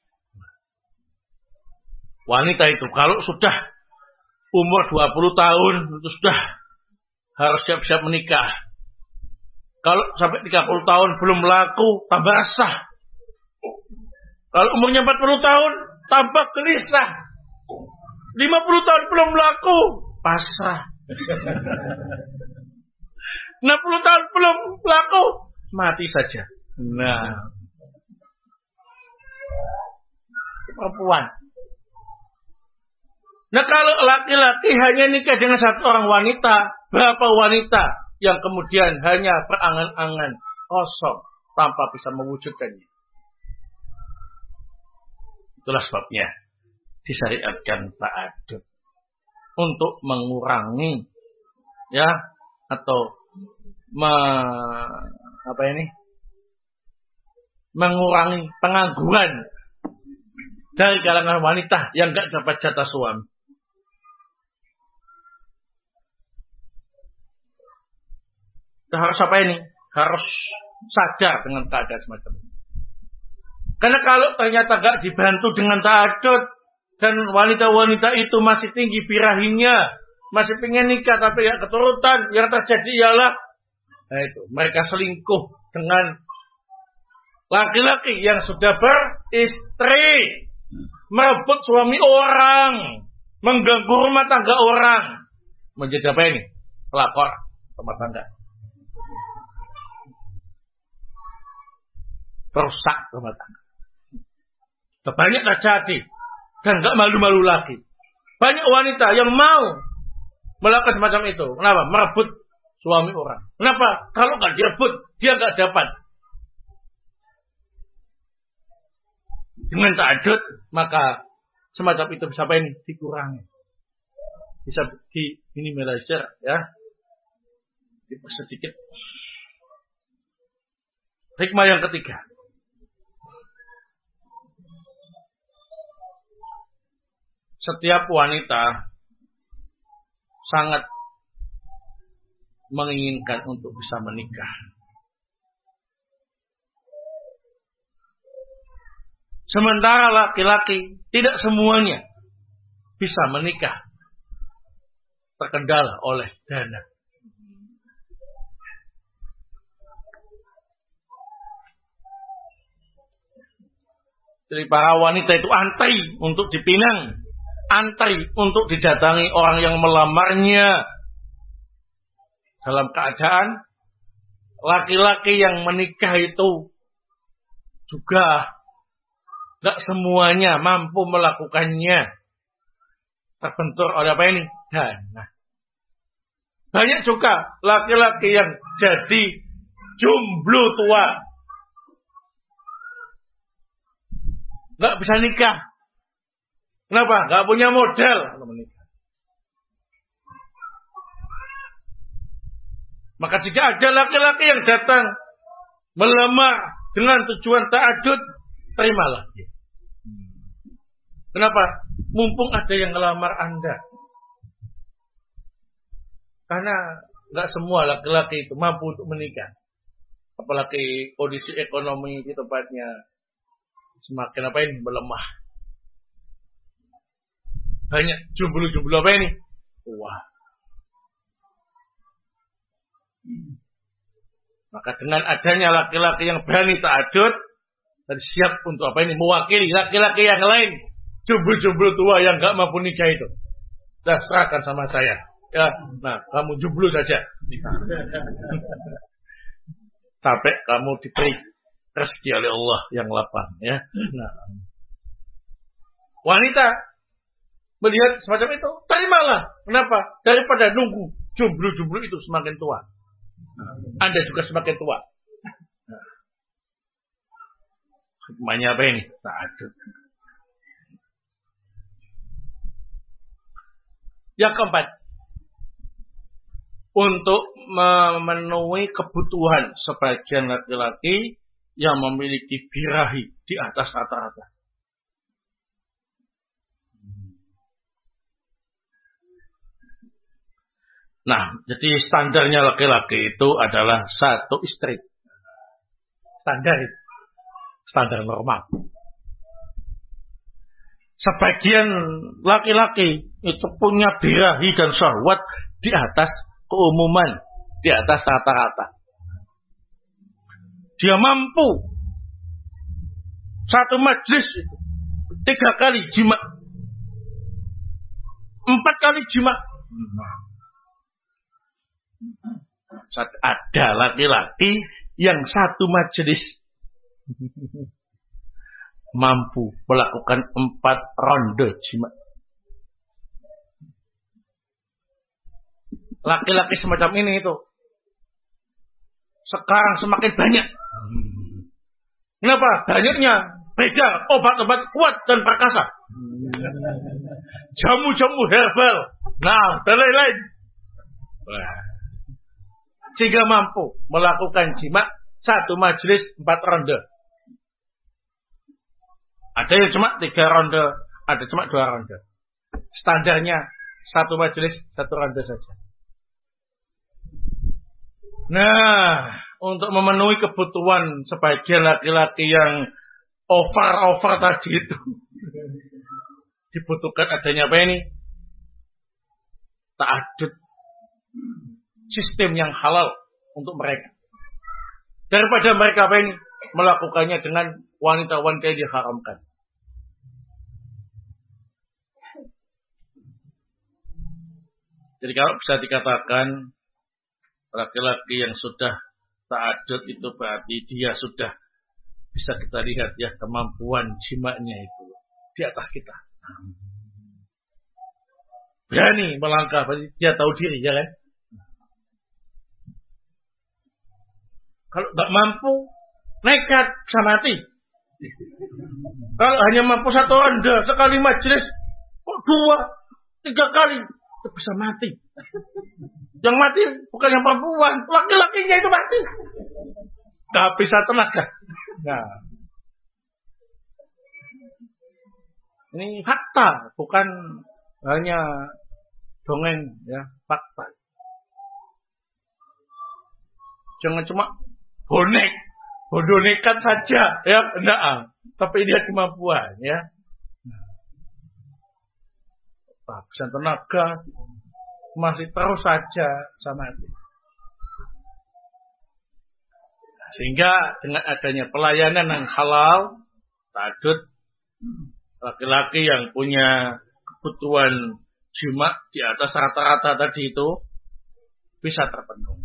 Speaker 1: Wanita itu kalau sudah umur dua puluh tahun itu sudah harus siap-siap menikah. Kalau sampai tiga puluh tahun belum laku, tambah resah. Kalau umurnya empat puluh tahun, tambah gelisah. lima puluh tahun belum laku, pasrah. enam puluh tahun belum laku, mati saja. Nah, perempuan. Nah, kalau laki-laki hanya nikah dengan satu orang wanita, berapa wanita yang kemudian hanya berangan-angan kosong tanpa bisa mewujudkannya? Itulah sebabnya disyariatkan ta'addud untuk mengurangi ya atau me, apa ini mengurangi pengangguran dari kalangan wanita yang enggak dapat jatah suami. Kita harus apa ini? Harus sadar dengan keadaan semacam ini. Karena kalau ternyata gak dibantu dengan ta'adud, dan wanita-wanita itu masih tinggi birahinya, masih pengen nikah tapi gak keturutan, yang terjadi ialah nah itu, mereka selingkuh dengan laki-laki yang sudah beristri, merebut suami orang, mengganggu rumah tangga orang, menjadi apa ini? Pelakor rumah tangga, perusak rumah tangga. Banyak terjadi dan gak malu-malu lagi. Banyak wanita yang mau melakukan semacam itu. Kenapa? Merebut suami orang. Kenapa? Kalau gak direbut, dia gak dapat. Dengan ta'adud, maka semacam itu bisa apa ini? Dikurangi. Bisa diminimalisir, ya. Sedikit. Hikmah yang ketiga. Setiap wanita sangat menginginkan untuk bisa menikah. Sementara laki-laki tidak semuanya bisa menikah, terkendala oleh dana. Jadi para wanita itu antri untuk dipinang, antri untuk didatangi orang yang melamarnya, dalam keadaan laki-laki yang menikah itu juga gak semuanya mampu melakukannya, terbentur oleh apa ini? Dana. Banyak juga laki-laki yang jadi jomblo tua, gak bisa nikah. Kenapa? Gak punya modal untuk menikah. Maka jika ada laki-laki yang datang melamar dengan tujuan ta'adud, terimalah dia. Kenapa? Mumpung ada yang ngelamar Anda. Karena gak semua laki-laki itu mampu untuk menikah. Apalagi kondisi ekonomi di tempatnya semakin apa ini? Melemah. Banyak jomblo-jomblo apa ini? Wah. Maka dengan adanya laki-laki yang berani ta'adud dan siap untuk apa ini? Mewakili laki-laki yang lain, jomblo-jomblo tua yang gak mampu nikah itu. Dah serahkan sama saya. Ya, nah kamu jomblo saja. Sampai kamu diberi rezeki oleh Allah yang lapang. Ya. Nah, wanita melihat semacam itu, terimalah. Kenapa? Daripada nunggu jomblo-jomblo itu semakin tua, Anda juga semakin tua. Hikmahnya apa ini? Ta'adud. Yang keempat, untuk memenuhi kebutuhan sebagian laki-laki yang memiliki birahi di atas rata-rata. Nah, jadi standarnya laki-laki itu adalah satu istri. Standar itu. Standar normal. Sebagian laki-laki itu punya birahi dan syahwat di atas keumuman, di atas rata-rata. Dia mampu satu majlis itu tiga kali jima, empat kali jima. Ada laki-laki yang satu majelis mampu melakukan empat ronde jima. Laki-laki semacam ini itu sekarang semakin banyak. Kenapa? Banyaknya beda obat-obat kuat dan perkasa, jamu-jamu herbal, nah dan lain-lain. Sehingga mampu melakukan jima satu majelis empat ronde. Ada yang cuma tiga ronde, ada cuma dua ronde. Standarnya satu majelis satu ronde saja. Nah, untuk memenuhi kebutuhan sebagian laki-laki yang over-over tadi itu. Dibutuhkan adanya apa ini? Ta'adud. Sistem yang halal untuk mereka. Daripada mereka apa ini? Melakukannya dengan wanita-wanita yang diharamkan. Jadi kalau bisa dikatakan laki-laki yang sudah ta'adud itu berarti dia sudah bisa kita lihat ya kemampuan jimatnya itu di atas kita. Berani melangkah, berarti dia tahu diri ya kan? Kalau nggak mampu nekat bisa mati. Kalau hanya mampu satu ronde sekali majelis, kok dua, tiga kali itu bisa mati. Yang mati bukan yang perempuan, laki-lakinya itu mati. Gak bisa tenaga. Nah, ini fakta, bukan hanya dongeng ya, fakta. Jangan cuma bonek, bodoh nekat saja ya, enggak. Tapi dia kemampuan ya. Habisan tenaga masih terus saja sama itu. Sehingga dengan adanya pelayanan yang halal, ta'adud, laki-laki yang punya kebutuhan jima di atas rata-rata tadi itu bisa terpenuhi.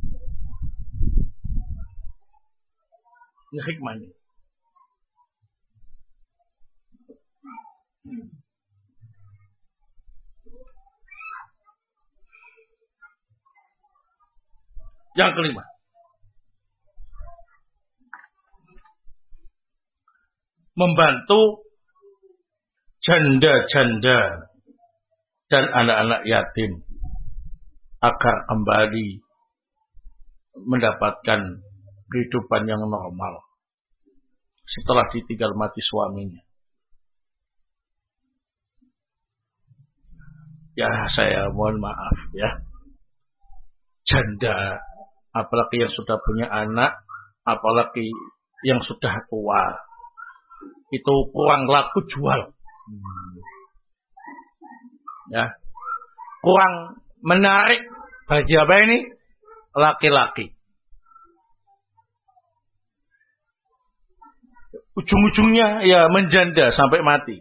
Speaker 1: Ini hikmahnya. Yang kelima, membantu janda-janda dan anak-anak yatim agar kembali mendapatkan kehidupan yang normal setelah ditinggal mati suaminya. Ya, saya mohon maaf ya. Janda, apalagi yang sudah punya anak, apalagi yang sudah tua, itu kurang laku jual. Hmm. Ya, kurang menarik bagi apa ini? Laki-laki. Ujung-ujungnya ya menjanda sampai mati.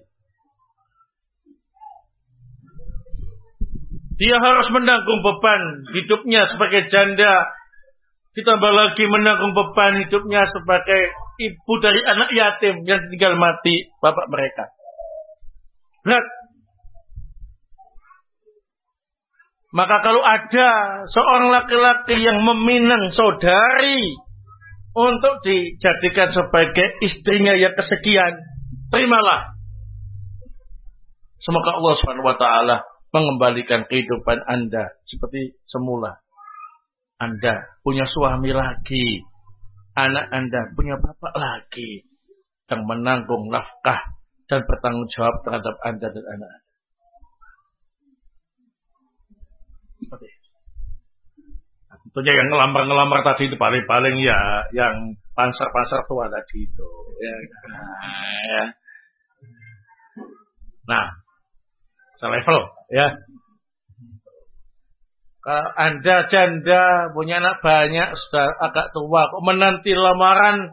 Speaker 1: Dia harus menanggung beban hidupnya sebagai janda. Ditambah lagi menanggung beban hidupnya sebagai ibu dari anak yatim yang tinggal mati bapak mereka. Berat. Maka kalau ada seorang laki-laki yang meminang saudari untuk dijadikan sebagai istrinya yang kesekian, terimalah. Semoga Allah subhanahu wa taala mengembalikan kehidupan Anda seperti semula. Anda punya suami lagi, anak Anda punya bapak lagi yang menanggung nafkah dan bertanggung jawab terhadap Anda dan anak Anda. Seperti itu. Nah, tentunya yang ngelamar-ngelamar tadi itu paling-paling ya yang pansar-pansar tua tadi itu. Ya. Nah, ya. Nah, selevel ya. Kalau Anda janda punya anak banyak sudah agak tua kok menanti lamaran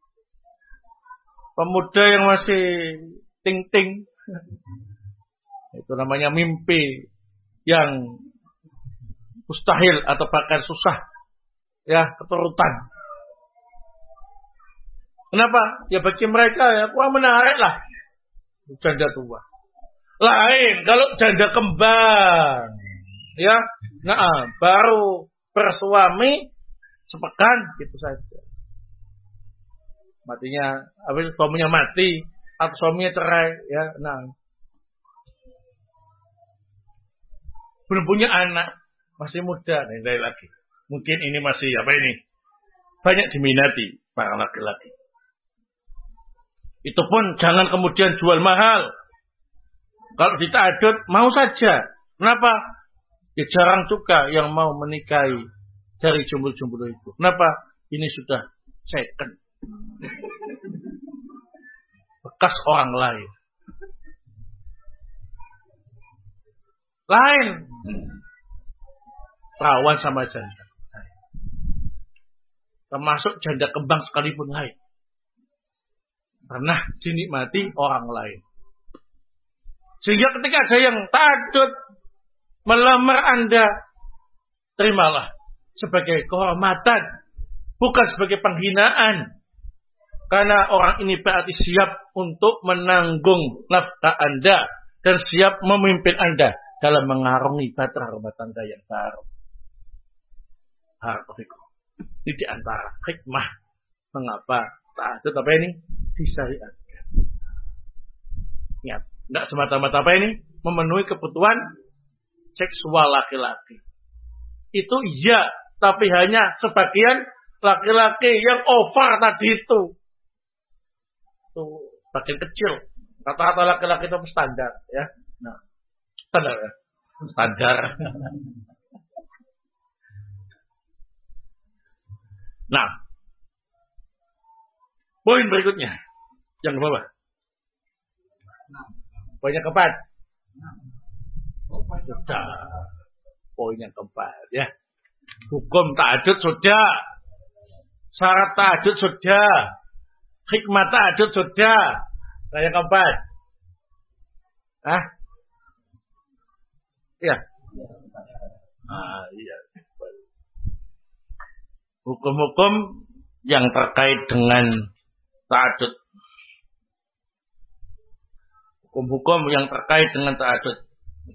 Speaker 1: pemuda yang masih ting-ting, itu namanya mimpi yang mustahil atau bahkan susah ya keturutan. Kenapa? Ya bagi mereka ya kurang menarik lah janda tua. Lain kalau janda kembang, ya, nah baru bersuami sepekan gitu saja. Matinya, habis suaminya mati atau suaminya cerai, ya, nah belum punya anak, masih muda, nih lagi. Mungkin ini masih apa ini banyak diminati para laki-laki. Itu pun jangan kemudian jual mahal. Kalau dita'adud, mau saja. Kenapa? Ya jarang juga yang mau menikahi dari jomblo-jomblo itu. Kenapa? Ini sudah second. bekas orang lain. Lain. Perawan sama janda. Termasuk janda kembang sekalipun lain. Pernah dinikmati orang lain. Sehingga ketika ada yang takut melamar Anda, terimalah sebagai kehormatan, bukan sebagai penghinaan. Karena orang ini berarti siap untuk menanggung nafkah Anda dan siap memimpin Anda dalam mengarungi bahtera rumah tangga yang baru. Harfikum. Ini di antara hikmah mengapa ta'adud apa ini disyariatkan. Ingat, tidak semata-mata apa ini memenuhi kebutuhan seksual laki-laki. Itu iya, tapi hanya sebagian laki-laki yang over tadi itu. Itu bagian kecil. Kata-kata laki-laki itu standar, ya. Nah, standar ya. Standar. Nah, poin berikutnya yang ke bawah. Poin yang keempat. Sudah. Poin yang keempat ya. Hukum ta'adud sudah. Syarat ta'adud sudah. Hikmah ta'adud sudah. Nah, yang keempat. Hah? Iya. Ah, iya. Hukum-hukum yang terkait dengan ta'adud. Hukum-hukum yang terkait dengan ta'adud.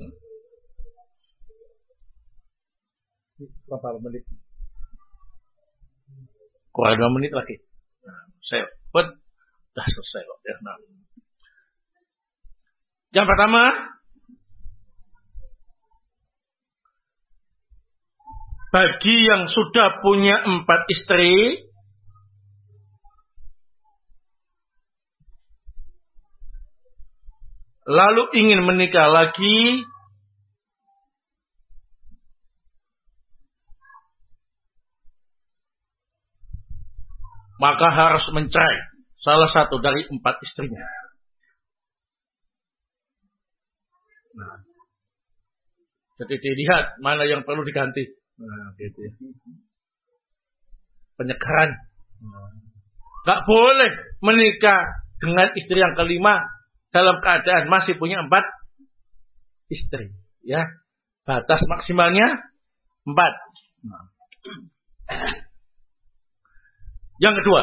Speaker 1: Berapa menit? Kurang dua menit lagi. Nah, saya pun sudah selesai kok. Ya, nah. Yang pertama, bagi yang sudah punya empat istri, lalu ingin menikah lagi, maka harus mencerai salah satu dari empat istrinya. Nah, jadi dilihat mana yang perlu diganti. Nah, gitu ya. Penyegaran. Gak boleh menikah dengan istri yang kelima dalam keadaan masih punya empat istri. Ya, batas maksimalnya empat. Nah. Yang kedua,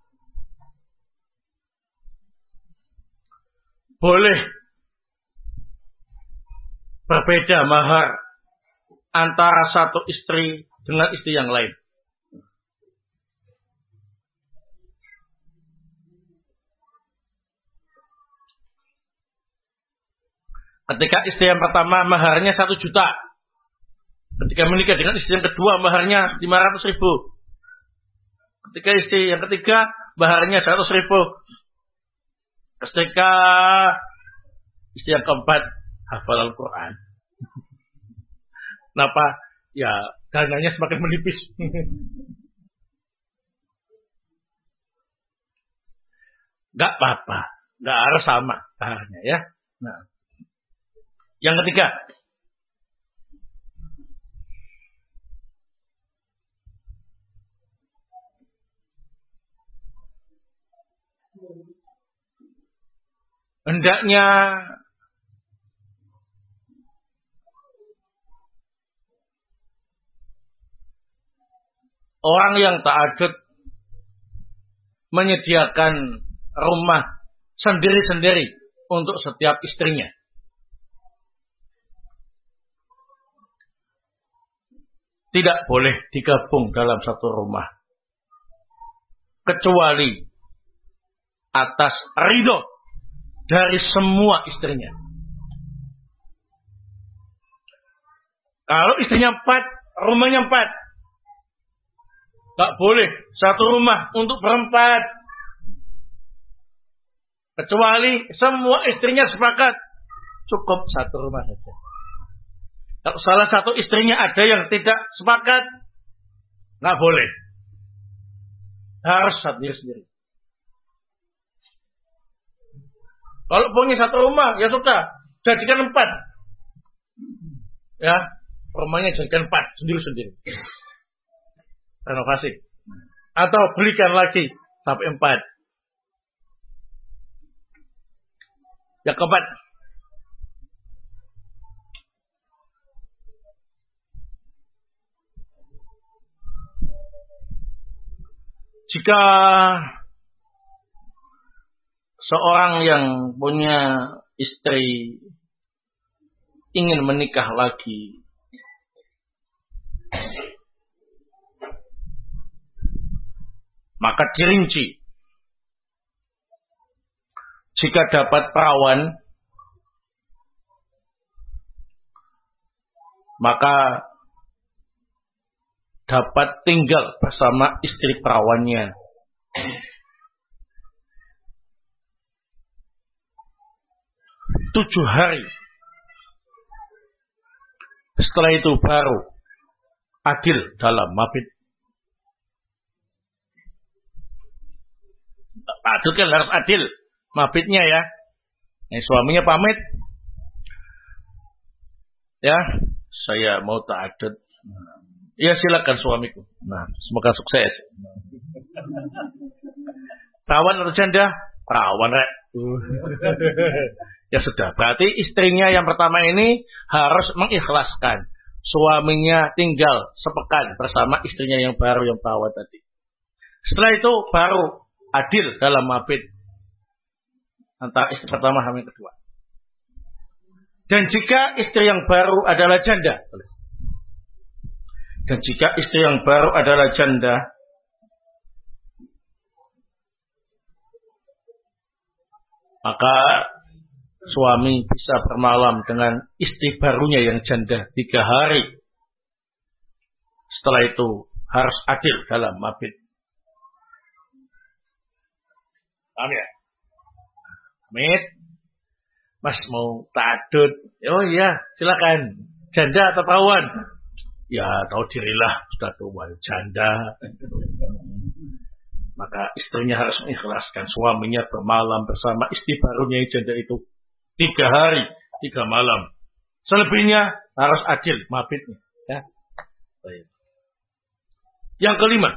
Speaker 1: boleh berbeda mahar antara satu istri dengan istri yang lain. Ketika istri yang pertama maharnya satu juta. Ketika menikah dengan istri yang kedua maharnya lima ratus ribu. Ketika istri yang ketiga maharnya seratus ribu. Ketika istri yang keempat hafal Al-Quran. Kenapa? Ya, dananya semakin menipis. Gak apa-apa. Gak harus sama bahannya ya. Nah. Yang ketiga. Hendaknya orang yang ta'adud menyediakan rumah sendiri-sendiri untuk setiap istrinya. Tidak boleh digabung dalam satu rumah. Kecuali atas ridho dari semua istrinya. Kalau istrinya empat, rumahnya empat. Tak boleh satu rumah untuk berempat. Kecuali semua istrinya sepakat. Cukup satu rumah saja. Kalau salah satu istrinya ada yang tidak sepakat, nggak boleh. Harus sendiri-sendiri. Kalau punya satu rumah, ya sudah, jadikan empat. Ya, rumahnya jadikan empat sendiri-sendiri. Renovasi. Atau belikan lagi sampai empat. Yang keempat, jika seorang yang punya istri ingin menikah lagi, maka dirinci. Jika dapat perawan, maka dapat tinggal bersama istri perawannya. Tujuh hari. Setelah itu baru adil dalam mabit. Adil kan harus adil mabitnya ya. Nah, suaminya pamit. Ya, saya mau ta'adud. Ya silakan suamiku. Nah, semoga sukses. Perawan atau janda? Perawan rek. Ya sudah, berarti istrinya yang pertama ini harus mengikhlaskan suaminya tinggal sepekan bersama istrinya yang baru yang perawan tadi. Setelah itu baru adil dalam mabit antara istri pertama sama yang kedua. Dan jika istri yang baru adalah janda, dan jika istri yang baru adalah janda, maka suami bisa bermalam dengan istri barunya yang janda tiga hari. Setelah itu harus adil dalam mabit. Paham ya? Amit, Mas mau ta'adud? Oh iya, silakan. Janda atau perawan? Ya, tahu dirilah sudah tua janda. Maka istrinya harus mengikhlaskan suaminya bermalam bersama istri barunya yang janda itu tiga hari, tiga malam. Selebihnya harus adil mabitnya. Ya. Baik. Yang kelima,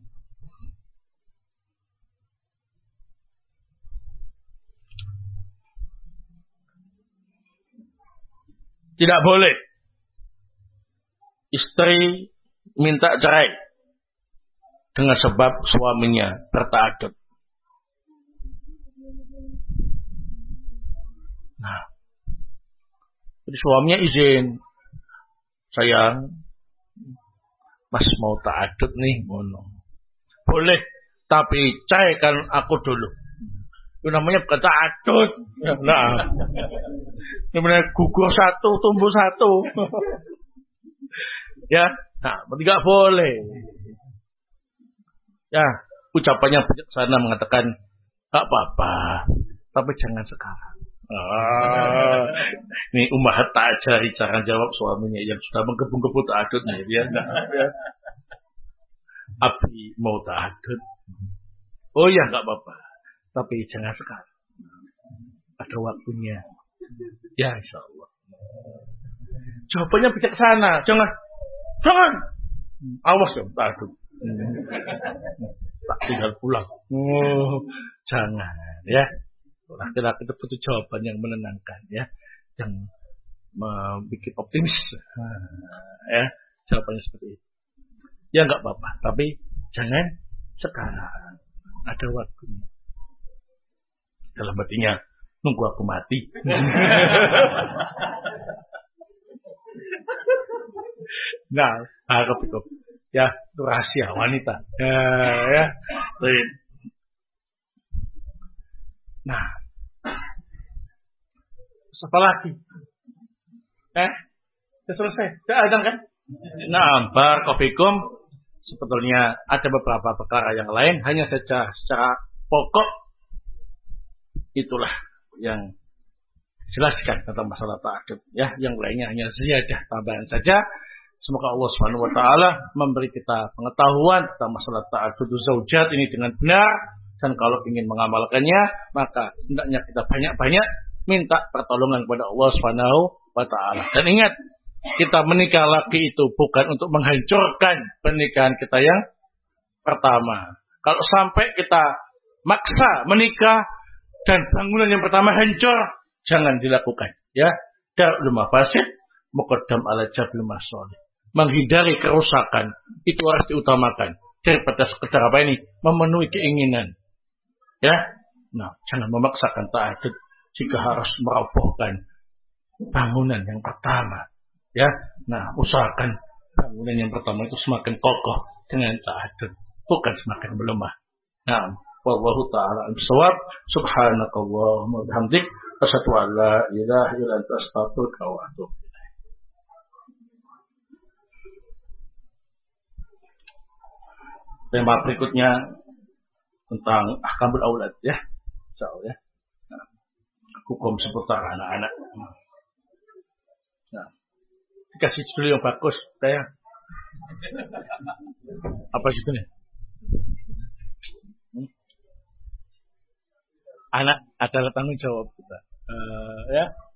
Speaker 1: tidak boleh istri minta cerai dengan sebab suaminya berta'adud. Nah, jadi suaminya izin, sayang, Mas mau ta'adud nih, mono. Boleh, tapi ceraikan aku dulu. Itu namanya bukan ta'adud. Nah, ini namanya gugur satu, tumbuh satu. Ya, nah, tidak boleh. Ya, ucapannya bijaksana mengatakan, tak apa-apa, tapi jangan sekarang. Ah, ini ummahat tak ajari cara jawab suaminya yang sudah menggebu-gebu ta'adudnya. Dia enggak. Abi mau ta'adud. Oh ya, enggak apa-apa, tapi jangan sekarang. Ada waktunya. Ya, insya Allah. Jawabannya bijaksana. Jangan, jangan. Awas ya, ta'adud. Tak tinggal pulang. Oh, jangan ya. Laki-laki itu butuh jawaban yang menenangkan ya, yang membuat optimis. Ya, jawabannya seperti itu. Ya enggak apa-apa, tapi jangan sekarang. Ada waktunya. Dalam artinya nunggu aku mati. Nah, harap itu. Ya, itu rahasia wanita. Ya, ya. Nah, apa lagi? Eh, sudah selesai. Sudah ada kan? Nah, barakallahu sebetulnya ada beberapa perkara yang lain, hanya saja secara pokok itulah yang jelaskan tentang masalah ta'adud. Ya, yang lainnya hanya ziyadah tambahan saja. Semoga Allah Subhanahu wa taala memberi kita pengetahuan tentang masalah ta'adud zaujat ini dengan benar Dan kalau ingin mengamalkannya, maka hendaknya kita banyak-banyak minta pertolongan kepada Allah Subhanahu wa taala. Dan ingat, kita menikah lagi itu bukan untuk menghancurkan pernikahan kita yang pertama. Kalau sampai kita maksa menikah dan bangunan yang pertama hancur, jangan dilakukan. Ya, darul mafasid muqaddam ala jalbil masalih. Menghindari kerusakan itu harus diutamakan daripada sekedar apa ini memenuhi keinginan. Ya, nah jangan memaksakan ta'adud jika harus merobohkan bangunan yang pertama. Ya, nah usahakan bangunan yang pertama itu semakin kokoh dengan ta'adud, bukan semakin melemah. Nah, wallahu ta'ala al-shawab. Subhanakallahumma wa bihamdik asyhadu an la ilaha illa anta astaghfiruka wa atubu ilaik. Tema berikutnya tentang ahkamul aulad ya. Insyaallah ya. Nah, hukum seputar anak-anak. Nah, dikasih judul yang bagus saya. Apa judulnya? Hmm? Anak adalah tanggung jawab kita. Uh, ya.